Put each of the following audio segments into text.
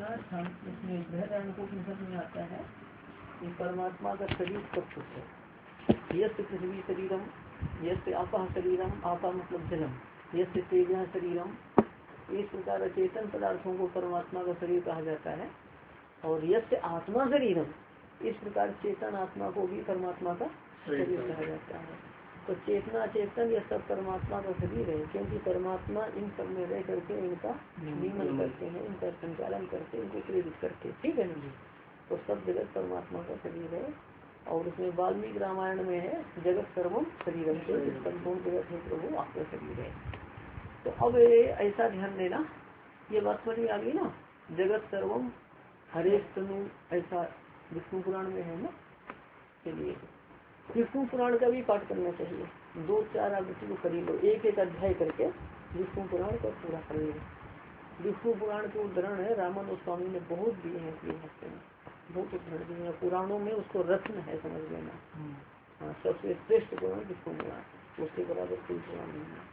ना इसमें बृहदारण्यकोपनिषद में आता है कि परमात्मा का शरीर सब कुछ है। यस्य पृथ्वी शरीरम, यस्य आपः शरीरम, आपा मतलब जलम, यस्य तेजः शरीरम, इस प्रकार चेतन पदार्थों को परमात्मा का शरीर कहा जाता है। और यस्य आत्मा शरीरम, इस प्रकार चेतन आत्मा को भी परमात्मा का शरीर कहा जाता है। तो चेतना चेतन यह सब परमात्मा का शरीर है, क्योंकि परमात्मा इन सब में रह करके इनका नियमन करते हैं, इनका संचालन करते हैं, इनको प्रेरित करते हैं। ठीक है ना। तो सब जगत परमात्मा का शरीर है। और उसमें वाल्मीकि रामायण में है जगत सर्वम शरीरम से, संपूर्ण जगत है प्रभु आपका शरीर है। तो अब ऐसा ध्यान देना, ये बात समझ में आ गई ना। जगत सर्वम हरेक तनु, ऐसा विष्णु पुराण में है ना। चलिए विष्णु पुराण का भी पाठ करना चाहिए। 2-4 आवृत्ति को करी लो, एक एक अध्याय करके विष्णु पुराण का पूरा कर लो। विष्णु पुराण के उदाहरण है रामन गोस्वामी ने बहुत दिए हैं इसलिए हफ्ते में, बहुत उदाहरण दिए हैं। पुराणों में उसको रत्न है, समझ लेना। हाँ, सबसे श्रेष्ठ पुराण विष्णु पुराण, उसके बराबर कोई पुराण नहीं है,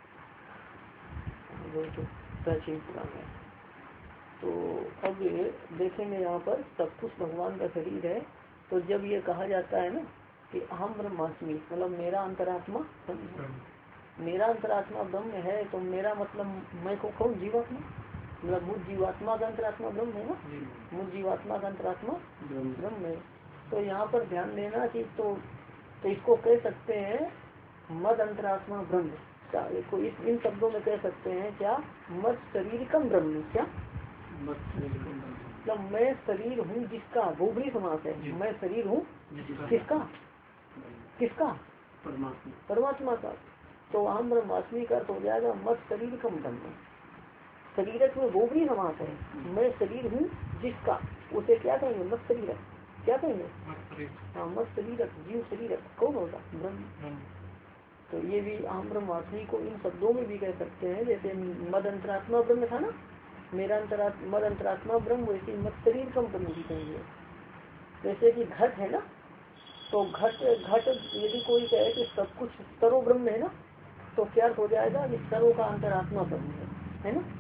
बहुत प्राचीन पुराण है। तो अब देखेंगे यहाँ पर सब कुछ भगवान का शरीर है। तो जब ये कहा जाता है ना कि अहम ब्रह्मास्मि, मतलब मेरा अंतरात्मा ब्रह्म, मेरा अंतरात्मा ब्रह्म है, तो मेरा मतलब मैं को कौन जीवात्मा, मतलब मुझ जीवात्मा का अंतरात्मा ब्रह्म है ना, मुझ जीवात्मा का अंतरात्मा ब्रह्म है। तो यहाँ पर ध्यान देना कि तो इसको कह सकते हैं मद अंतरात्मा ब्रह्म। क्या इसको इन शब्दों में कह सकते हैं क्या, मद शरीर कम ब्रह्म। क्या मतलब मैं शरीर हूँ जिसका, भूगरी समास है, मैं शरीर हूँ किसका, किसका परमात्मा का। तो अहम ब्रह्मास्मि का हो जाएगा मत शरीर कम ब्रह्म। शरीरक में भूगरी समास है, मैं शरीर हूँ जिसका, उसे क्या कहेंगे मत शरीरक, क्या कहेंगे, हाँ मत शरीरक, जीव शरीरक कौन होगा ब्रह्म। तो ये भी अहम ब्रह्मास्मि को इन शब्दों में भी कह सकते हैं। जैसे मद अंतरात्मा ब्रह्म था ना, मेरा अंतरात्मा मद अंतरात्मा ब्रह्म, वैसे मत शरीर कम ब्रह्म भी कहेंगे। जैसे कि घट है ना, तो घट यदि कोई कहे कि सब कुछ सर्व ब्रह्म है ना, तो क्या हो जाएगा कि सर्व का अंतरात्मा ब्रह्म है ना।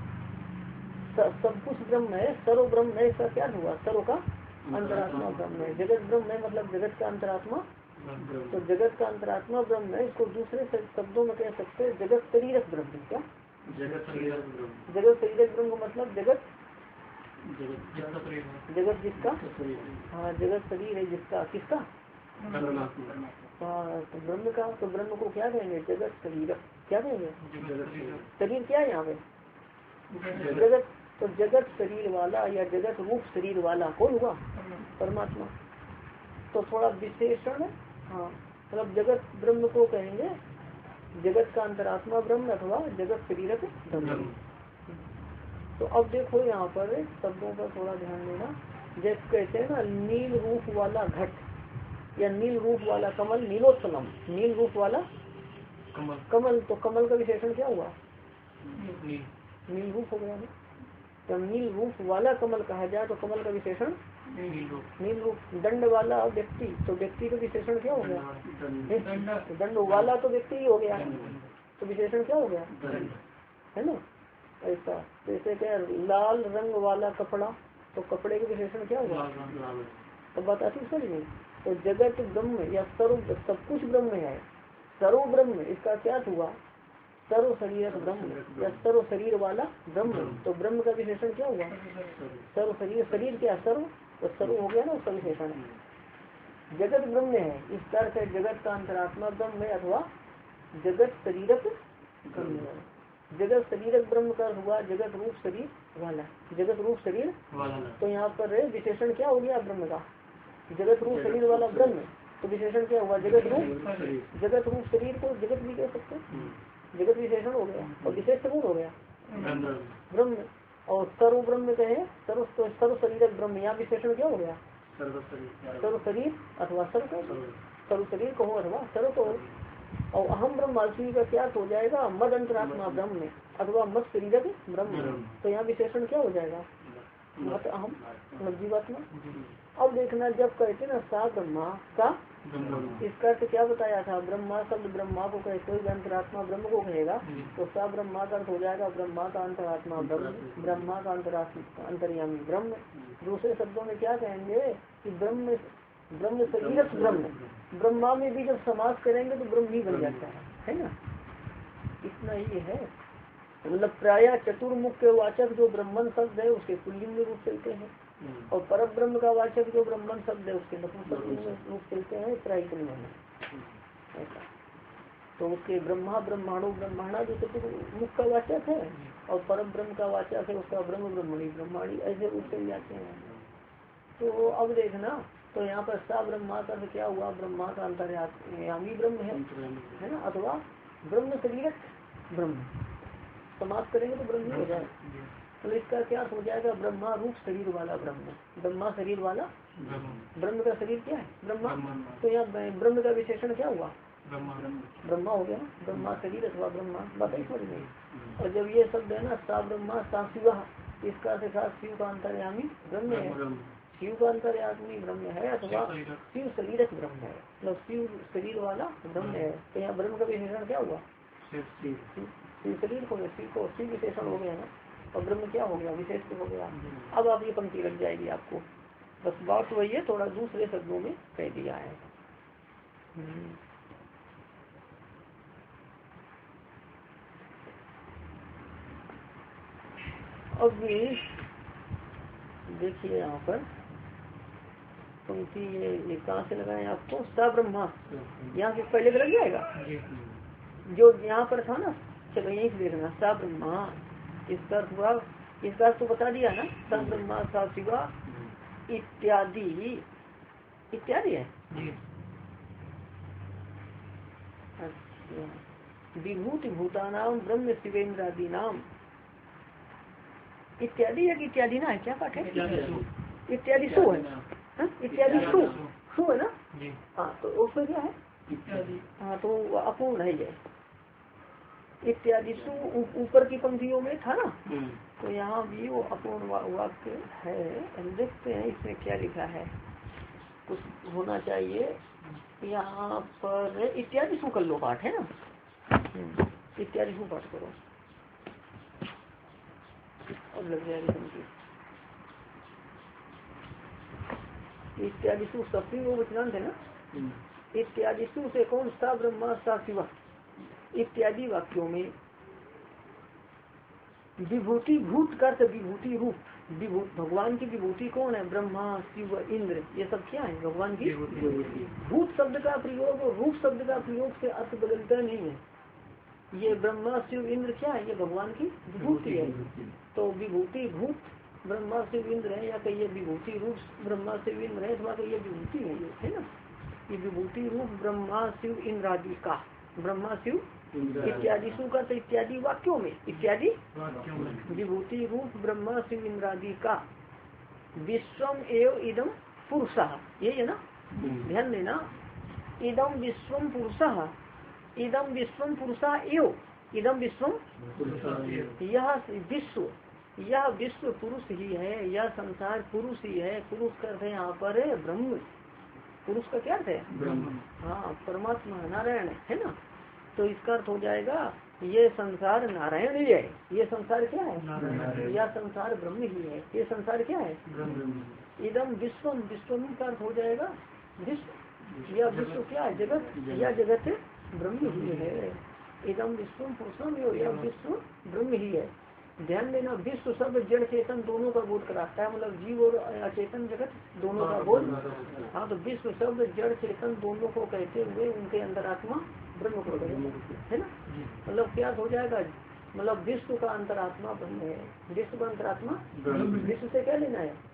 सब कुछ ब्रह्म है, सर्व ब्रह्म है, इसका क्या हुआ, सर्व का अंतरात्मा ब्रह्म है। जगत ब्रह्म है मतलब जगत का अंतरात्मा, तो जगत का अंतरात्मा ब्रह्म है। इसको दूसरे शब्दों में कह सकते हैं जगत शरीरक ब्रह्म। क्या जगत शरीरक ब्रह्म मतलब जगत जिसका, हाँ जगत शरीर है जिसका, किसका, हाँ तो ब्रह्म का। तो ब्रह्म को क्या कहेंगे, जगत शरीर। क्या कहेंगे, शरीर क्या है यहाँ पे, जगत। तो जगत शरीर वाला या जगत रूप शरीर वाला कौन हुआ, परमात्मा। तो थोड़ा विशेषण, हाँ मतलब जगत ब्रह्म को कहेंगे जगत का अंतरात्मा ब्रह्म अथवा जगत शरीरक ब्रह्म। तो अब देखो यहाँ पर शब्दों पर थोड़ा ध्यान देना। जैसे कहते हैं ना नील रूप वाला घट या नील रूप वाला कमल, नीलोत्पलम, नील रूप वाला कमल। तो कमल का विशेषण क्या हुआ, नील रूप हो गया ना। तो नील रूप वाला कमल कहा जाए तो कमल का विशेषण नील रूप। दंड वाला व्यक्ति, तो व्यक्ति का विशेषण क्या हो गया, दंड वाला तो व्यक्ति ही हो गया, तो विशेषण क्या हो गया, है ना। ऐसा जैसे क्या लाल रंग वाला कपड़ा, तो कपड़े के विशेषण क्या हुआ, तो बताती सर नहीं। तो जगत ब्रह्म या सर्व, सब कुछ ब्रह्म है, सर्व ब्रह्म, इसका क्या हुआ, सर्व शरीर ब्रह्म या सर्व शरीर वाला ब्रह्म। तो ब्रह्म का विशेषण क्या हुआ, सर्व शरीर। शरीर क्या सर्व, तो सर्व हो गया ना उसका विशेषण। जगत ब्रह्म है, इस तरह से जगत का अंतरात्मा ब्रह्म है अथवा जगत शरीरक ब्रह्म है। जगत शरीरक ब्रह्म का हुआ जगत रूप शरीर वाला, जगत रूप शरीर वाला। तो यहाँ पर विशेषण क्या हो गया ब्रह्म का, जगत रूप शरीर वाला ब्रह्म। तो विशेषण क्या हुआ, जगत रूप शरीर को जगत भी कह सकते हैं, जगत विशेषण हो गया। और विशेष कौन हो गया, ब्रह्म। और सर्व ब्रह्म कहे सर्व शरीरक ब्रह्म, यहाँ विशेषण क्या हो गया, सर्व शरीर अथवा सर्व शरीर कहो अथवा सर्व कहो। और अहम ब्रह्मास्मि का क्या हो जाएगा, मद अंतरात्मा ब्रह्म में अथवा मद शरीरक ब्रह्म। तो यहाँ विशेषण क्या हो जाएगा, मत अहम मतलब जीवात्मा। अब देखना जब कहते ना सा ब्रह्मा का इसका अर्थ क्या बताया था? ब्रह्मा शब्द ब्रह्मा को कहे, कोई अंतरात्मा ब्रह्म को कहेगा तो सा ब्रह्मा का अर्थ हो जाएगा ब्रह्मा का अंतरात्मा ब्रह्म, ब्रह्मा का अंतर्यामी ब्रह्म। दूसरे शब्दों में क्या कहेंगे कि ब्रह्म ब्रह्म शरीरक ब्रह्म, ब्रह्मा में भी जब समास करेंगे तो ब्रह्म ही बन जाता है ना। इतना ही है। मतलब प्राय चतुर्मुख के वाचक जो ब्रह्मन शब्द है उसके पुल्लिंग रूप चलते हैं, और पर ब्रह्म का वाचक जो ब्रह्मन शब्द है उसके नपुंसक रूप चलते हैं प्रायिकन में ऐसा। तो उसके ब्रह्मा ब्रह्माणु ब्रह्माणा जो चतुर्मुख का वाचक है, और पर ब्रह्म का वाचक है उसका ब्रह्म ब्रह्मणी ब्रह्माणी, ऐसे रूप चल जाते हैं। तो अब देखना, तो यहाँ पर सा ब्रह्मा का अर्थ क्या हुआ? ब्रह्मा का अंतर्यामी ब्रह्म है ना, अथवा ब्रह्म शरीरक ब्रह्म। समाप्त करेंगे तो ब्रह्म हो जाए। तो इसका क्या हो जाएगा? ब्रह्मा रूप शरीर वाला ब्रह्म, ब्रह्मा शरीर वाला ब्रह्म का शरीर क्या है? ब्रह्मा। तो यहाँ ब्रह्म का विशेषण क्या हुआ? ब्रह्मा हो गया, ब्रह्मा शरीर अथवा ब्रह्मा, बात ही समझ गई। और जब ये शब्द है ना सा ब्रह्मा सा शिवा, इसका अर्थ शिव का अंतर्यामी ब्रह्म है, शिव का अंतर्यामी ब्रह्म है, अथवा शिव शरीरक ब्रह्म है, मतलब शिव शरीर वाला ब्रह्म है। तो यहाँ ब्रह्म का विशेषण क्या हुआ? शिव शरीर हो गया, शिव को शिव विशेषण हो गया ना, और ब्रह्म क्या हो गया? विशेष हो गया। अब आप ये पंक्ति लग जाएगी आपको, बस बात वही है, थोड़ा दूसरे शब्दों में कह दिया है। अब देखिए यहाँ पर पंक्ति ये कहाँ से लगाए आपको? सा ब्रह्मा, यहाँ से पहले लग जाएगा जो यहाँ पर था ना। चलो यही से देखना, सा ब्रह्मा इसका अर्थ हुआ, इसका अर्थ तो बता दिया ना, सा ब्रह्मा सा शिवा इत्यादि इत्यादि है। अच्छा, विभूति भूतानाम ब्रह्म शिवेन्द्रादि नाम इत्यादि है कि इत्यादि ना है? क्या पाठ है? इत्यादि सु है, इत्यादि सु है ना। हाँ, तो उसमें क्या है? हाँ, तो अपूर्ण है ये इत्यादि सु ऊपर की पंक्तियों में था ना, तो यहाँ भी वो अपूर्ण वाक्य है। देखते हैं इसमें क्या लिखा है, कुछ होना चाहिए। यहाँ पर इत्यादि सु कर लो पाठ है ना, इत्यादि सु पाठ करो, अब लग जाएगी पंक्ति। इत्यादि सु सप्तमी वो वचनांत है ना। इत्यादि सु से कौन? सा ब्रह्मा सा शिवा इत्यादि वाक्यों में विभूति भूत का विभूति रूप, भगवान की विभूति कौन है? ब्रह्मा शिव इंद्र, ये सब क्या है? भगवान की भूत शब्द का प्रयोग और रूप शब्द का प्रयोग से अर्थ बदलता नहीं है। ये ब्रह्मा शिव इंद्र क्या है? ये भगवान की विभूति है। तो विभूति भूत ब्रह्मा शिव इंद्र है, या कहिए विभूति रूप ब्रह्मा शिव इंद्र है, अथवा कहिए विभूति है ये, है ना। ये विभूति रूप ब्रह्मा शिव इंद्र आदि का, ब्रह्मा शिव इत्यादि सु का, तो इत्यादि वाक्यों में, इत्यादि विभूति रूप ब्रह्मा शिव इंद्र आदि का विश्वम एव इदम पुरुषः, ये है ना, ध्यान देना। इदम विश्वम पुरुषः, इदम विश्वम पुरुषः एव, इदम विश्वम, यह विश्व, यह विश्व पुरुष ही है, यह संसार पुरुष ही है। पुरुष करते हैं यहाँ पर ब्रह्म, पुरुष का क्या अर्थ है? हाँ, परमात्मा नारायण है ना। तो इसका अर्थ हो जाएगा ये संसार नारायण ही है, ये संसार क्या है? यह संसार ब्रह्म ही है, ये संसार क्या है? इदम विश्वम, विश्वम का अर्थ हो जाएगा विश्व, यह विश्व क्या है? जगत, यह जगत ब्रह्म ही है। इदम विश्वम पुरुषम, यह विश्व ब्रह्म ही है। ध्यान देना, विश्व शब्द जड़ चेतन दोनों का बोध कराता है, मतलब जीव और अचेतन जगत दोनों का बोध। हाँ, तो विश्व शब्द जड़ चेतन दोनों को कहते हुए उनके अंतरात्मा ब्रह्म को है ना। मतलब क्या हो जाएगा? मतलब विश्व का अंतरात्मा ब्रह्म है, विश्व का अंतरात्मा, विश्व से क्या लेना है?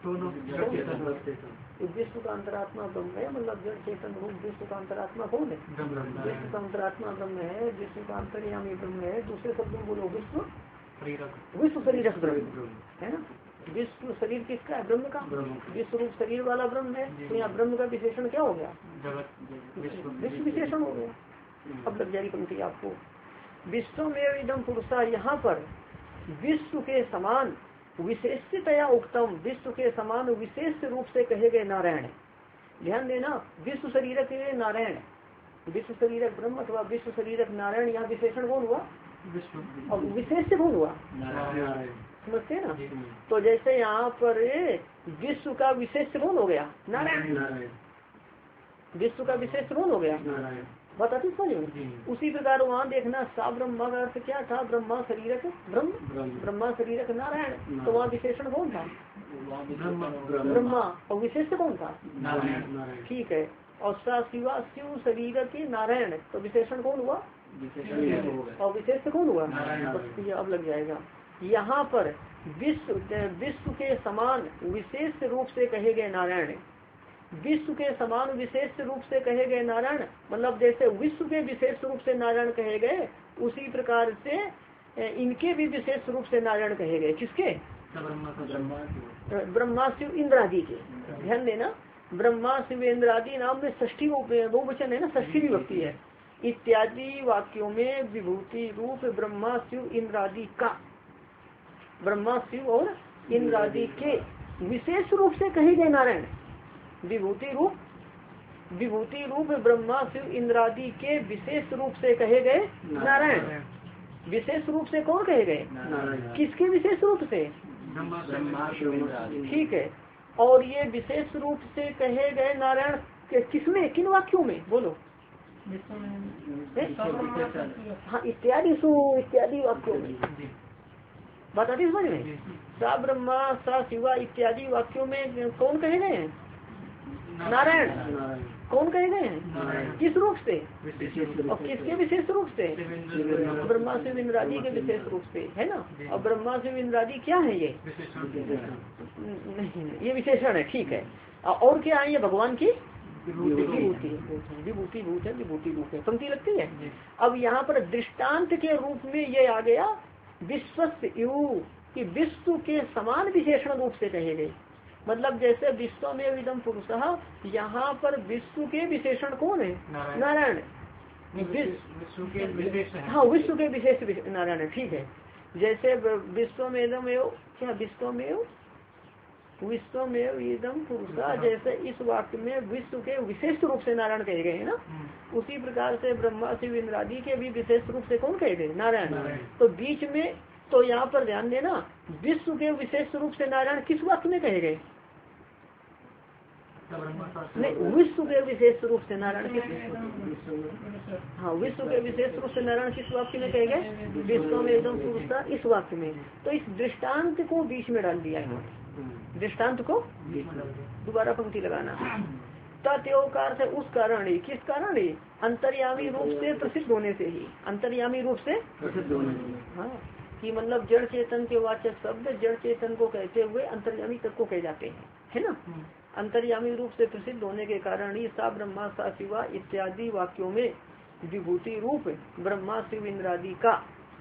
विश्व का अंतरात्मा ब्रह्म है, मतलब जड़ चेतन रूप विश्व का अंतरात्मा कौन है? विश्व का अंतरात्मा ब्रह्म है, विश्व का अंतर्यामी ब्रह्म है। दूसरे शब्दों बोलो विश्व, विश्व शरीर ब्रह्म है ना। विश्व शरीर किसका है? ब्रह्म का। विश्व रूप शरीर वाला ब्रह्म है, तो यहाँ ब्रह्म का विशेषण क्या हो गया? विश्व विशेषण हो गया। अब लग जाएगी पंक्ति आपको, विश्व में इदम पुरुषा, यहाँ पर विश्व के समान विशेषतया उक्तम, विश्व के समान विशेष रूप से कहे गए नारायण, ध्यान देना, विश्व शरीरक नारायण, विश्व शरीरक ब्रह्म अथवा विश्व शरीरक नारायण, यहाँ विशेषण कौन हुआ और विशेष कौन हुआ, समझते हैं ना। तो जैसे यहाँ पर विश्व का विशेष कौन हो गया, नारायण, विश्व का विशेष कौन हो गया, बताती समझ में। उसी प्रकार वहाँ देखना सा ब्रह्मा का अर्थ क्या था, ब्रह्मा शरीरक ब्रह्म, ब्रह्मा शरीरक नारायण, तो वहाँ विशेषण कौन था, ब्रह्मा, और विशेष कौन था, ठीक है। और सा शिवा शिव शरीर के नारायण, तो विशेषण कौन हुआ और विशेष कौन हुआ, ये अब लग जाएगा। यहाँ पर विश्व के समान विशेष रूप से कहे गए नारायण, विश्व के समान विशेष रूप से कहे गए नारायण, मतलब जैसे विश्व के विशेष रूप से नारायण कहे गए, उसी प्रकार से इनके भी विशेष रूप से नारायण कहे गए। किसके, ब्रह्मा शिव इंद्रादि के। ध्यान देना, ब्रह्मा शिव इंद्रादि नाम में षष्ठी बहुवचन है ना, षष्ठी विभक्ति है। इत्यादि वाक्यों में विभूति रूप ब्रह्मा शिव इंद्रादि का, ब्रह्मा शिव और इंद्रादि के विशेष रूप से कहे गए नारायण, विभूति रूप ब्रह्मा शिव इंद्रादि के विशेष रूप से कहे गए नारायण। विशेष रूप से कौन कहे गए, किसके विशेष रूप से, ठीक है। और ये विशेष रूप से कहे गए नारायण किसमें, किन वाक्यों में, बोलो, हाँ इत्यादि वाक्यों में, बताती समझ में। सा ब्रह्मा सा शिवा इत्यादि वाक्यों में कौन कहे गए हैं, नारायण, कौन कहे गए हैं, किस रूप से और किसके विशेष रूप से, ब्रह्मा शिव इंद्रादि के विशेष रूप से, है ना। और ब्रह्मा शिव इंद्रादि क्या है, ये नहीं, ये विशेषण है, ठीक है। और क्या है, ये भगवान की विभूति रूप है, पंक्ति लगती है। अब यहाँ पर दृष्टांत के रूप में ये आ गया विश्वस्य यू, कि विश्व के समान विशेषण रूप से कहे गए, मतलब जैसे विश्व में इदम पुरुषः, यहाँ पर विश्व के विशेषण कौन है, नारायण, हाँ विश्व के विशेष नारायण है, ठीक है। जैसे विश्व में इदम क्या, विश्व में इदम पुरुषः, जैसे इस वाक्य में विश्व के विशेष रूप से नारायण कहे गए हैं ना, उसी प्रकार से ब्रह्मा शिव इंद्रादि के भी विशेष रूप से कौन कहे गए, नारायण। तो बीच में, तो यहाँ पर ध्यान देना, विश्व के विशेष रूप से नारायण किस वाक्य में कहे गए, नहीं, विश्व के विशेष रूप से नारायण किस, हाँ विश्व के विशेष रूप से नारायण किस वाक्य में कहे गए, विश्व में एकदम पुरुषता, इस वाक्य में। तो इस दृष्टांत को बीच में डाल दिया है, दृष्टांत को दोबारा पंक्ति लगाना। तत्योकार से उस कारण ही, किस कारण ही, अंतर्यामी रूप से प्रसिद्ध होने से ही, अंतर्यामी रूप से प्रसिद्ध होने से, हाँ, कि मतलब जड़ चेतन के वाचक शब्द जड़ चेतन को कहते हुए अंतर्यामी तक को कहे जाते हैं, है ना। अंतर्यामी रूप से प्रसिद्ध होने के कारण ही सा ब्रह्मा सा शिवा इत्यादि वाक्यों में विभूति रूप ब्रह्मा शिव इंद्रादि का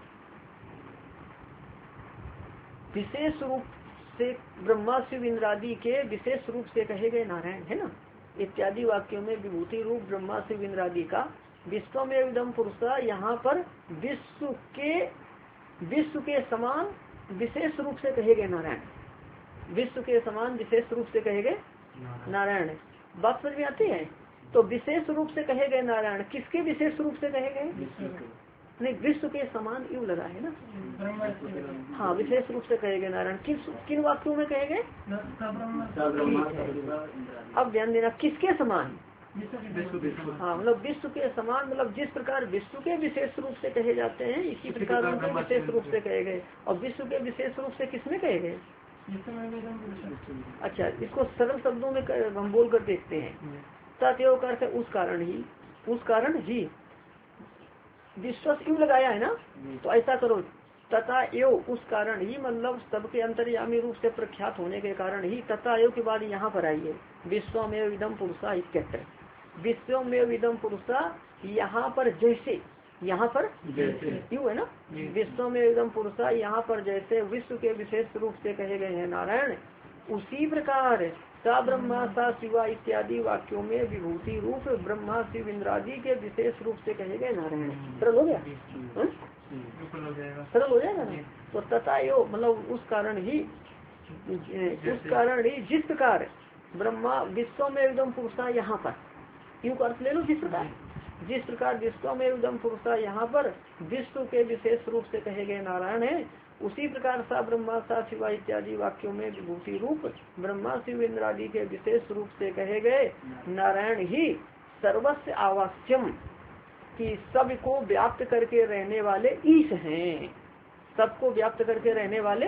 विशेष रूप से, ब्रह्मा शिव इंद्रादि के विशेष रूप से कहे गए नारायण, है ना। इत्यादि वाक्यों में विभूति रूप ब्रह्मा शिव इंद्रादि का विश्व में एकदम पुरुषा, यहाँ पर विश्व के समान विशेष रूप से कहे गए नारायण, विश्व के समान विशेष रूप से कहे गए नारायण। बात समझ में आती है। तो विशेष रूप से कहे गए नारायण किसके विशेष रूप से कहे गए, नहीं विश्व के समान यूं लगा है ना, हाँ विशेष रूप से कहे गए नारायण किन वाक्यों में कहे गए, अब ध्यान देना, किसके समान, हाँ मतलब विश्व के समान, मतलब जिस प्रकार विश्व के विशेष रूप से कहे जाते हैं इसी प्रकार उनके विशेष रूप से कहे गए। और विश्व के विशेष रूप से किसमें कहे गए, अच्छा इसको सरल शब्दों में हम बोल कर देखते हैं। तत्व कर उस कारण ही विश्वास क्यों लगाया है ना, तो ऐसा करो तथा एव उस कारण ही, मतलब सबके अंतर्यामी रूप से प्रख्यात होने के कारण ही, तथा एव के बाद यहाँ पर आइए विश्वमेव इदम पुरुषा इत्यत्र, विश्वमेव इदम पुरुषा, यहाँ पर जैसे, यहाँ पर क्यों है ना, विश्व में एकदम पुरुषा, यहाँ पर जैसे विश्व के विशेष रूप से कहे गए हैं नारायण, उसी प्रकार सा ब्रह्मा सा शिवा इत्यादि वाक्यों में विभूति रूप ब्रह्मा शिव इंद्रादि के विशेष रूप से कहे गए नारायण। सरल हो गया, सरल हो जाएगा ना। तो तथा यो मतलब उस कारण ही जिस प्रकार ब्रह्मा विश्व में एकदम पुरुषा यहाँ पर यूं अर्थ ले लो जिस प्रकार विश्व में एकदम पुरुषा यहाँ पर विश्व के विशेष रूप से कहे गए नारायण है, उसी प्रकार सा ब्रह्मा सा शिवा इत्यादि वाक्यों में विभूति रूप ब्रह्मा शिव इंद्रादि के विशेष रूप से कहे गए नारायण ही सर्वस्व आवास्यम कि सबको व्याप्त करके रहने वाले ईश हैं। सबको व्याप्त करके रहने वाले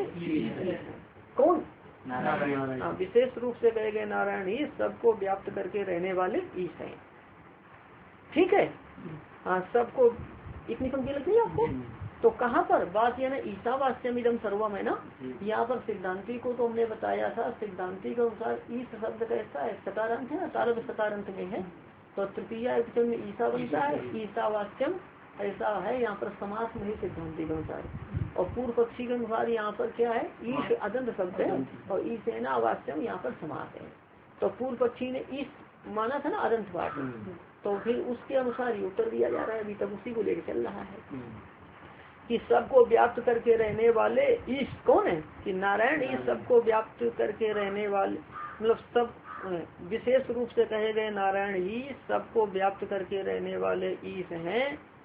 कौन? नारायण। विशेष रूप से कहे गए नारायण ही सबको व्याप्त करके रहने वाले ईश हैं। ठीक है। हाँ, सबको इतनी पंक्ति लगती है आपको। तो कहाँ पर बात यह ना ईशावास्यम इदम सर्वम है ना, यहाँ पर सिद्धांति को तो हमने बताया था, सिद्धांति के अनुसार ईश शब्द कैसा है, सतारंत है ना, तारव सतारंत में है, तो तृतीय एकवचन में ईशा बनता है, ईशावास्यम ऐसा है यहाँ पर समास में ही सिद्धांति के अनुसार। और पूर्व पक्षी के अनुसार यहाँ पर क्या है, ईश अदंत शब्द है और ईशेना वास्यम यहाँ पर समास है। तो पूर्व पक्षी ने ईश माना था ना अदंत बात, तो फिर उसके अनुसार ही उत्तर दिया जा रहा है, अभी तक उसी को लेकर चल रहा है कि सबको व्याप्त करके रहने वाले ईश कौन है, कि नारायण ईश सबको व्याप्त करके रहने वाले, मतलब सब विशेष रूप से कहे गए नारायण ही सबको व्याप्त करके रहने वाले ईश हैं।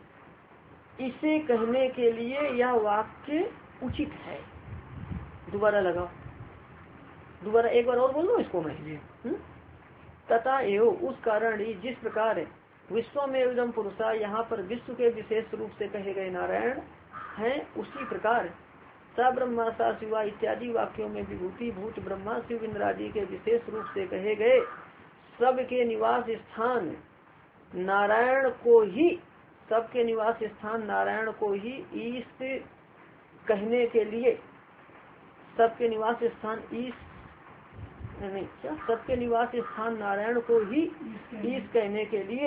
इसे कहने के लिए यह वाक्य उचित है। दोबारा लगाओ, दोबारा एक बार और बोल दो इसको मैं। तथा एवं उस कारण ही जिस प्रकार विश्व में एकदम पुरुषा यहाँ पर विश्व के विशेष रूप से कहे गए नारायण हैं, उसी प्रकार सा ब्रह्मा सा शिवा इत्यादि वाक्यों में विभूति भूत ब्रह्मा शिव इंद्रादि के विशेष रूप से कहे गए सबके निवास स्थान नारायण को ही, सबके निवास स्थान नारायण को ही ईश कहने के लिए, सबके निवास स्थान ईश नहीं क्या, सबके निवास स्थान नारायण को ही ईश कहने के लिए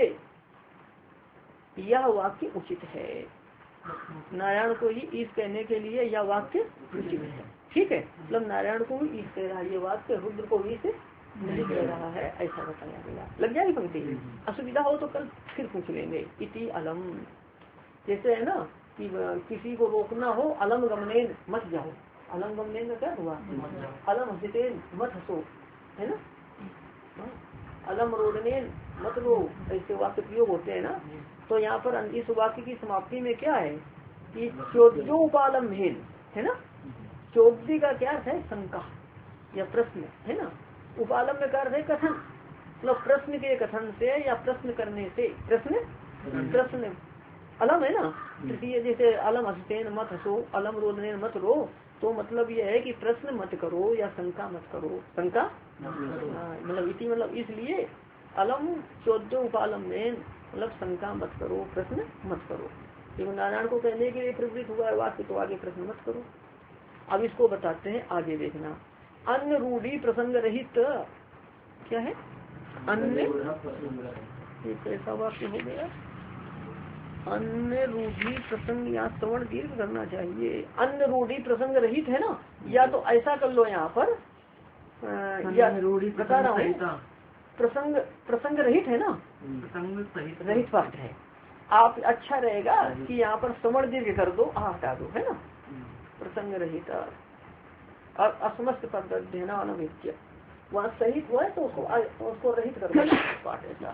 यह वाक्य उचित है। नारायण को ही ईश कहने के लिए यह वाक्य उचित है। ठीक है, मतलब नारायण को ही ईश कह रहा है, ये वाक्य रुद्र को ईश नहीं कह रहा है, ऐसा बताया गया। लग जाएगी पंक्ति। असुविधा हो तो कल फिर पूछ लेंगे। इति अलम, जैसे है ना कि किसी को रोकना हो, अलम गमनेन मत जाओ, अलम गमनेन का क्या हुआ, अलम हसितेन मत हंसो, है ना, अलम रोदनेन मत रो, ऐसे वाक्य प्रयोग होते हैं ना। तो यहाँ पर इस वाक्य की समाप्ति में क्या है कि चोद्योपालम है ना, चोद्दी का क्या है, शंका या प्रश्न, है ना, उपालम में कर रहे कथन, मतलब प्रश्न के कथन से या प्रश्न करने से, प्रश्न अलम है ना। तृतीय जैसे अलम हंसतेन मत हंसो, अलम रोदनेन मत रो, तो मतलब यह है कि प्रश्न मत करो या शंका मत करो, शंका मतलब इति मतलब इसलिए अलम चौद्य उपालम में मतलब शंका मत करो, प्रश्न मत करो। क्योंकि नारायण को कहने के लिए प्रवृत्त हुआ है वाक्य, तो आगे प्रश्न मत करो। अब इसको बताते हैं, आगे देखना। अन्य रूढ़ी प्रसंग रहित क्या है, अन्य कैसा वाक्य हो गया, अन्य रूढ़ी प्रसंग, यहाँ श्रवण दीर्घ करना चाहिए। अन्य रूढ़ी प्रसंग रहित है ना, या तो ऐसा कर लो यहाँ पर या बता रहा हूँ, प्रसंग रहित है ना, रहित पाठ है। आप अच्छा रहेगा कि यहाँ पर श्रवण दीर्घ कर दो, हटा दो, है ना, प्रसंग रहित और असमस्त पद देना अनविद्य, वहाँ सहित हुआ है तो उसको रहित कर दो पाठ ऐसा।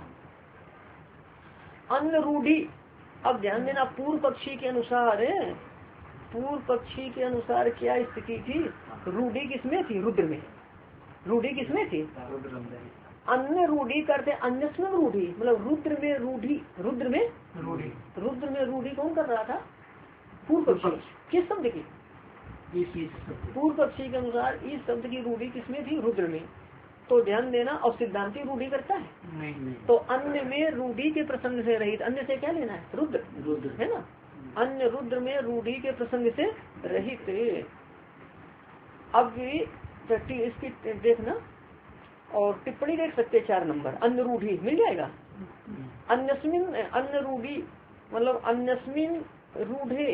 अन्य रूढ़ी, अब ध्यान देना, पूर्व पक्षी के अनुसार, पूर्व पक्षी के अनुसार क्या स्थिति थी, रूढ़ी किसमें थी, रुद्र में, रूढ़ी किसमें थी, अन्य रूढ़ी करते अन्यस्मिन रूढ़ी, मतलब रुद्र में रूढ़ी, रुद्र में रूढ़ी कौन कर रहा था, पूर्व पक्षी। किस शब्द की, पूर्व पक्षी के अनुसार इस शब्द की रूढ़ी किसमें थी, रुद्र में। तो ध्यान देना, और सिद्धांति रूढ़ी करता है नहीं। तो अन्य में रूढ़ी के प्रसंग से रहित, अन्य से क्या लेना है, रुद्र है ना, अन्य रुद्र में रूढ़ी के प्रसंग से रहित। अब इसकी देखना और टिप्पणी देख सकते 4 नंबर, अन्य रूढ़ी मिल जाएगा। अन्यस्मिन, अन्य रूढ़ी मतलब अन्यस्मिन रूढ़े,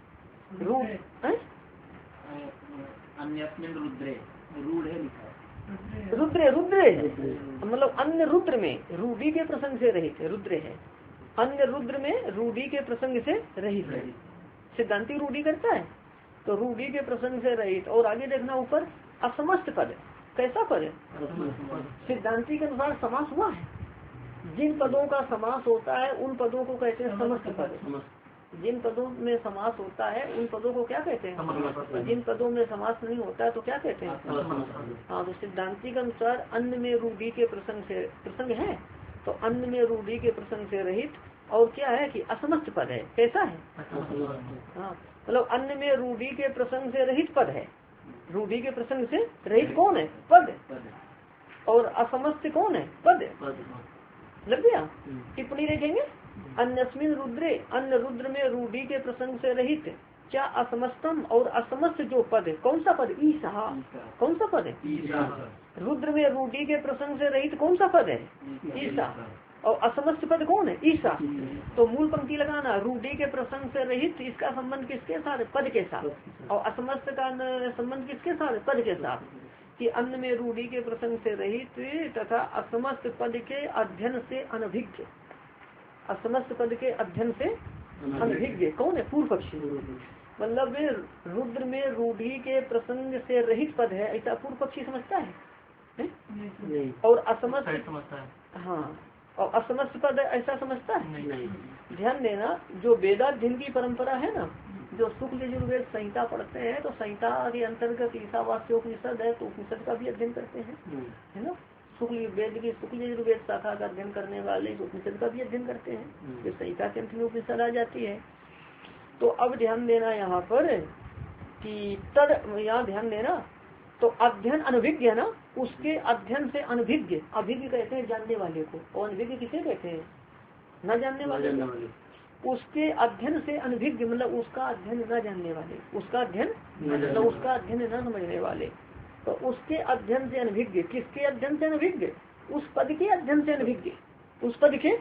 अन्यस्मिन रुद्रे, रूढ़े लिखा है, रुद्र मतलब अन्य रुद्र में रूढ़ी के प्रसंग से रहित, रुद्र है, अन्य रुद्र में रूढ़ी के प्रसंग से रहित है। सिद्धांति रूढ़ी करता है, तो रूढ़ी के प्रसंग से रहित। और आगे देखना ऊपर, असमस्त पद, कैसा पद है? सिद्धांति के अनुसार समास हुआ है। जिन पदों का समास होता है उन पदों को कहते हैं समस्त पद। जिन पदों में समास होता है उन पदों को क्या कहते हैं? जिन पदों में समास नहीं होता है तो क्या कहते हैं? हाँ, तो सिद्धांति के अनुसार अन्न में रूढ़ी के प्रसंग है, तो अन्न में रूढ़ी के प्रसंग से रहित और क्या है कि असमस्त पद है। कैसा है? हाँ, मतलब अन्न में रूढ़ी के प्रसंग से रहित पद है। रूढ़ी के प्रसंग से रहित कौन है? पद। और असमस्त कौन है? पद। लग गया? टिप्पणी देखेंगे। अन्यस्मिन रुद्रे, अन्न रुद्र में रूढ़ी के प्रसंग से रहित क्या असमस्तम और असमस्त जो पद है, कौन सा पद? ईसा। कौन सा पद है? रुद्र में रूढ़ी के प्रसंग से रहित कौन सा पद है? ईसा। और असमस्त पद कौन है? ईसा। तो मूल पंक्ति लगाना, रूढ़ी के प्रसंग से रहित, इसका संबंध किसके साथ? पद के साथ। और असमस्त का संबंध किसके साथ? पद के साथ। कि अन्न में रूढ़ी के प्रसंग से रहित तथा असमस्त पद के अध्ययन से अनभिज्ञ। असमस्त पद के अध्ययन से अनभिज्ञ कौन है? पूर्व पक्षी। मतलब रुद्र में रूढ़ी के प्रसंग से रहित पद है, ऐसा पूर्व पक्षी समझता है? और असमस्त, हाँ, और असमस्त पद ऐसा समझता है? ध्यान देना, जो वेदाध्ययन की परंपरा है ना, जो शुक्ल यजुर्वेद संहिता पढ़ते हैं तो संहिता के अंतर्गत ईशावास्योपनिषद है, तो उपनिषद का भी अध्ययन करते हैं, है ना। शुक्ल वेद की शुक्ल यजुर्वेद शाखा का अध्ययन करने वाले उपनिषद का भी अध्ययन करते हैं, जो संहिता के अंत में उपनिषद आ जाती है। तो अब ध्यान देना यहाँ पर कि यहाँ ध्यान देना, तो अध्ययन अनभिज्ञ है ना, उसके अध्ययन से अनभिज्ञ, अभिज्ञ कहते हैं जानने वाले को, और अनभिज्ञ किसे कहते हैं? न जानने वाले। उसके अध्ययन से अनभिज्ञ मतलब उसका अध्ययन न जानने वाले, उसका अध्ययन मतलब उसका अध्ययन न समझने वाले। तो उसके अध्ययन से अनभिज्ञ, किसके अध्ययन से अनभिज्ञ? उस पद के अध्ययन से अनभिज्ञ, उस पद के।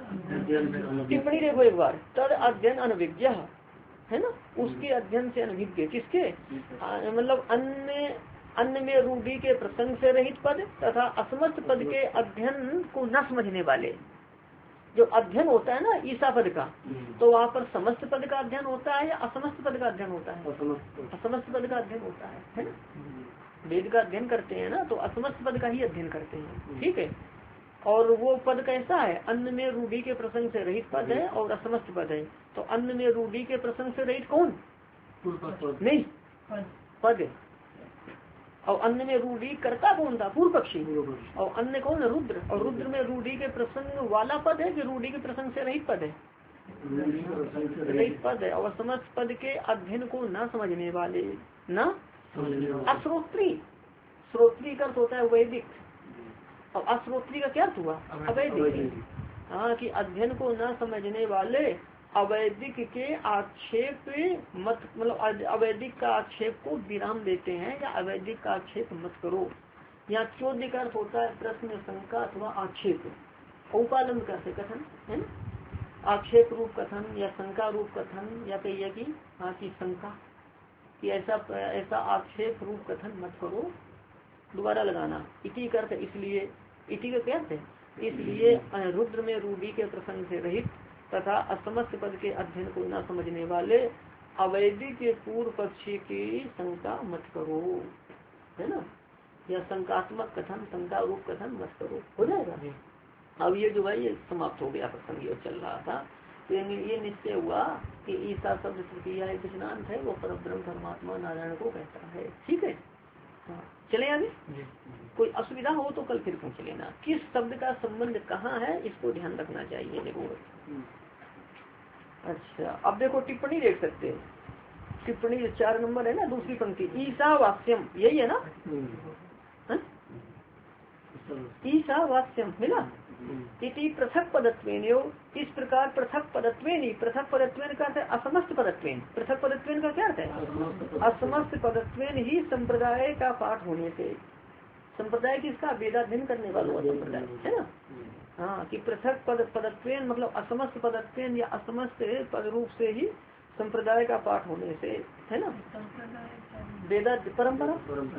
टिप्पणी देखो एक बार, तद अध्ययन अनभिज्ञ है ना, उसके अध्ययन से अनभिज्ञ, किसके? मतलब अन्य में रूढ़ी के प्रसंग से रहित पद तथा असमस्त पद के अध्ययन को न समझने वाले। जो अध्ययन होता है ना ईसा पद का, तो वहाँ पर समस्त पद का अध्ययन होता है या असमस्त पद का अध्ययन होता है? असमस्त पद का अध्ययन होता है ना। वेद का अध्ययन करते हैं ना, तो असमस्त पद का ही अध्ययन करते हैं, ठीक है। और वो पद कैसा है? अन्न में रूढ़ी के प्रसंग से रहित पद है और असमस्त पद है। तो अन्न में रूढ़ी के प्रसंग से रहित कौन? नहीं, पद। और अन्न में रूढ़ी करता कौन था? पूर्व पक्षी। और अन्य कौन? रुद्र। और रुद्र में रूढ़ी के प्रसंग वाला पद है कि रूढ़ी के प्रसंग से रहित पद है? रहित पद है। और असमस्त पद के अध्ययन को न समझने वाले, न अश्रोत्री। श्रोत्री का अर्थ होता है वैदिक, और अश्रोत्री का क्या अर्थ हुआ? अवैदिक। हाँ, कि अध्ययन को न समझने वाले अवैदिक के आक्षेप मत, मतलब अवैदिक का आक्षेप को विराम देते हैं, या अवैदिक का आक्षेप मत करो। यहाँ चोद्य का अर्थ होता है प्रश्न, शंका अथवा आक्षेप। औपालन करते कथन है ना, आक्षेप रूप कथन या शंका रूप कथन, या कहिए कि हाँ की शंका कि ऐसा आक्षेप रूप कथन मत करो। दोबारा लगाना, इति करते इसलिए, इति का क्या अर्थ है? इसलिए रुद्र में रूढ़ी के प्रसंग से रहित तथा असमस्त पद के अध्ययन को न समझने वाले अवैदिक के पूर्व पक्षी की शंका मत करो, है ना, या शंकात्मक कथन, शंका रूप कथन मत करो। हो जाएगा। अब ये जो है ये समाप्त हो गया प्रसंग, ये चल रहा था। तो ये निश्चय हुआ कि ईसा शब्द तृतीया है, विज्ञान है, वो परब्रह्म परमात्मा नारायण को कहता है, ठीक है। हाँ, चले आगे। कोई असुविधा हो तो कल फिर पूछ लेना। किस शब्द का संबंध कहाँ है इसको ध्यान रखना चाहिए। देखो अच्छा, अब देखो टिप्पणी देख सकते हैं। टिप्पणी 4 नंबर है ना, दूसरी पंक्ति, ईसा वास्यम, यही है ना? ईसा वास्यम मिला। इति पृथक पदत्वेन, इस प्रकार पृथक पदत्वेन, पृथक पदत्वेन का अर्थ है असमस्त पदत्वेन। पृथक पदत्वेन का क्या अर्थ है? असमस्त पदत्वेन ही संप्रदाय का पाठ होने से। संप्रदाय किसका? वेदाध्ययन करने वालों का संप्रदाय है ना। हाँ, कि पृथक पदत्वेन मतलब असमस्त पदत्वेन या असमस्त पद रूप से ही संप्रदाय का पाठ होने से, है ना। वेदा परंपरा,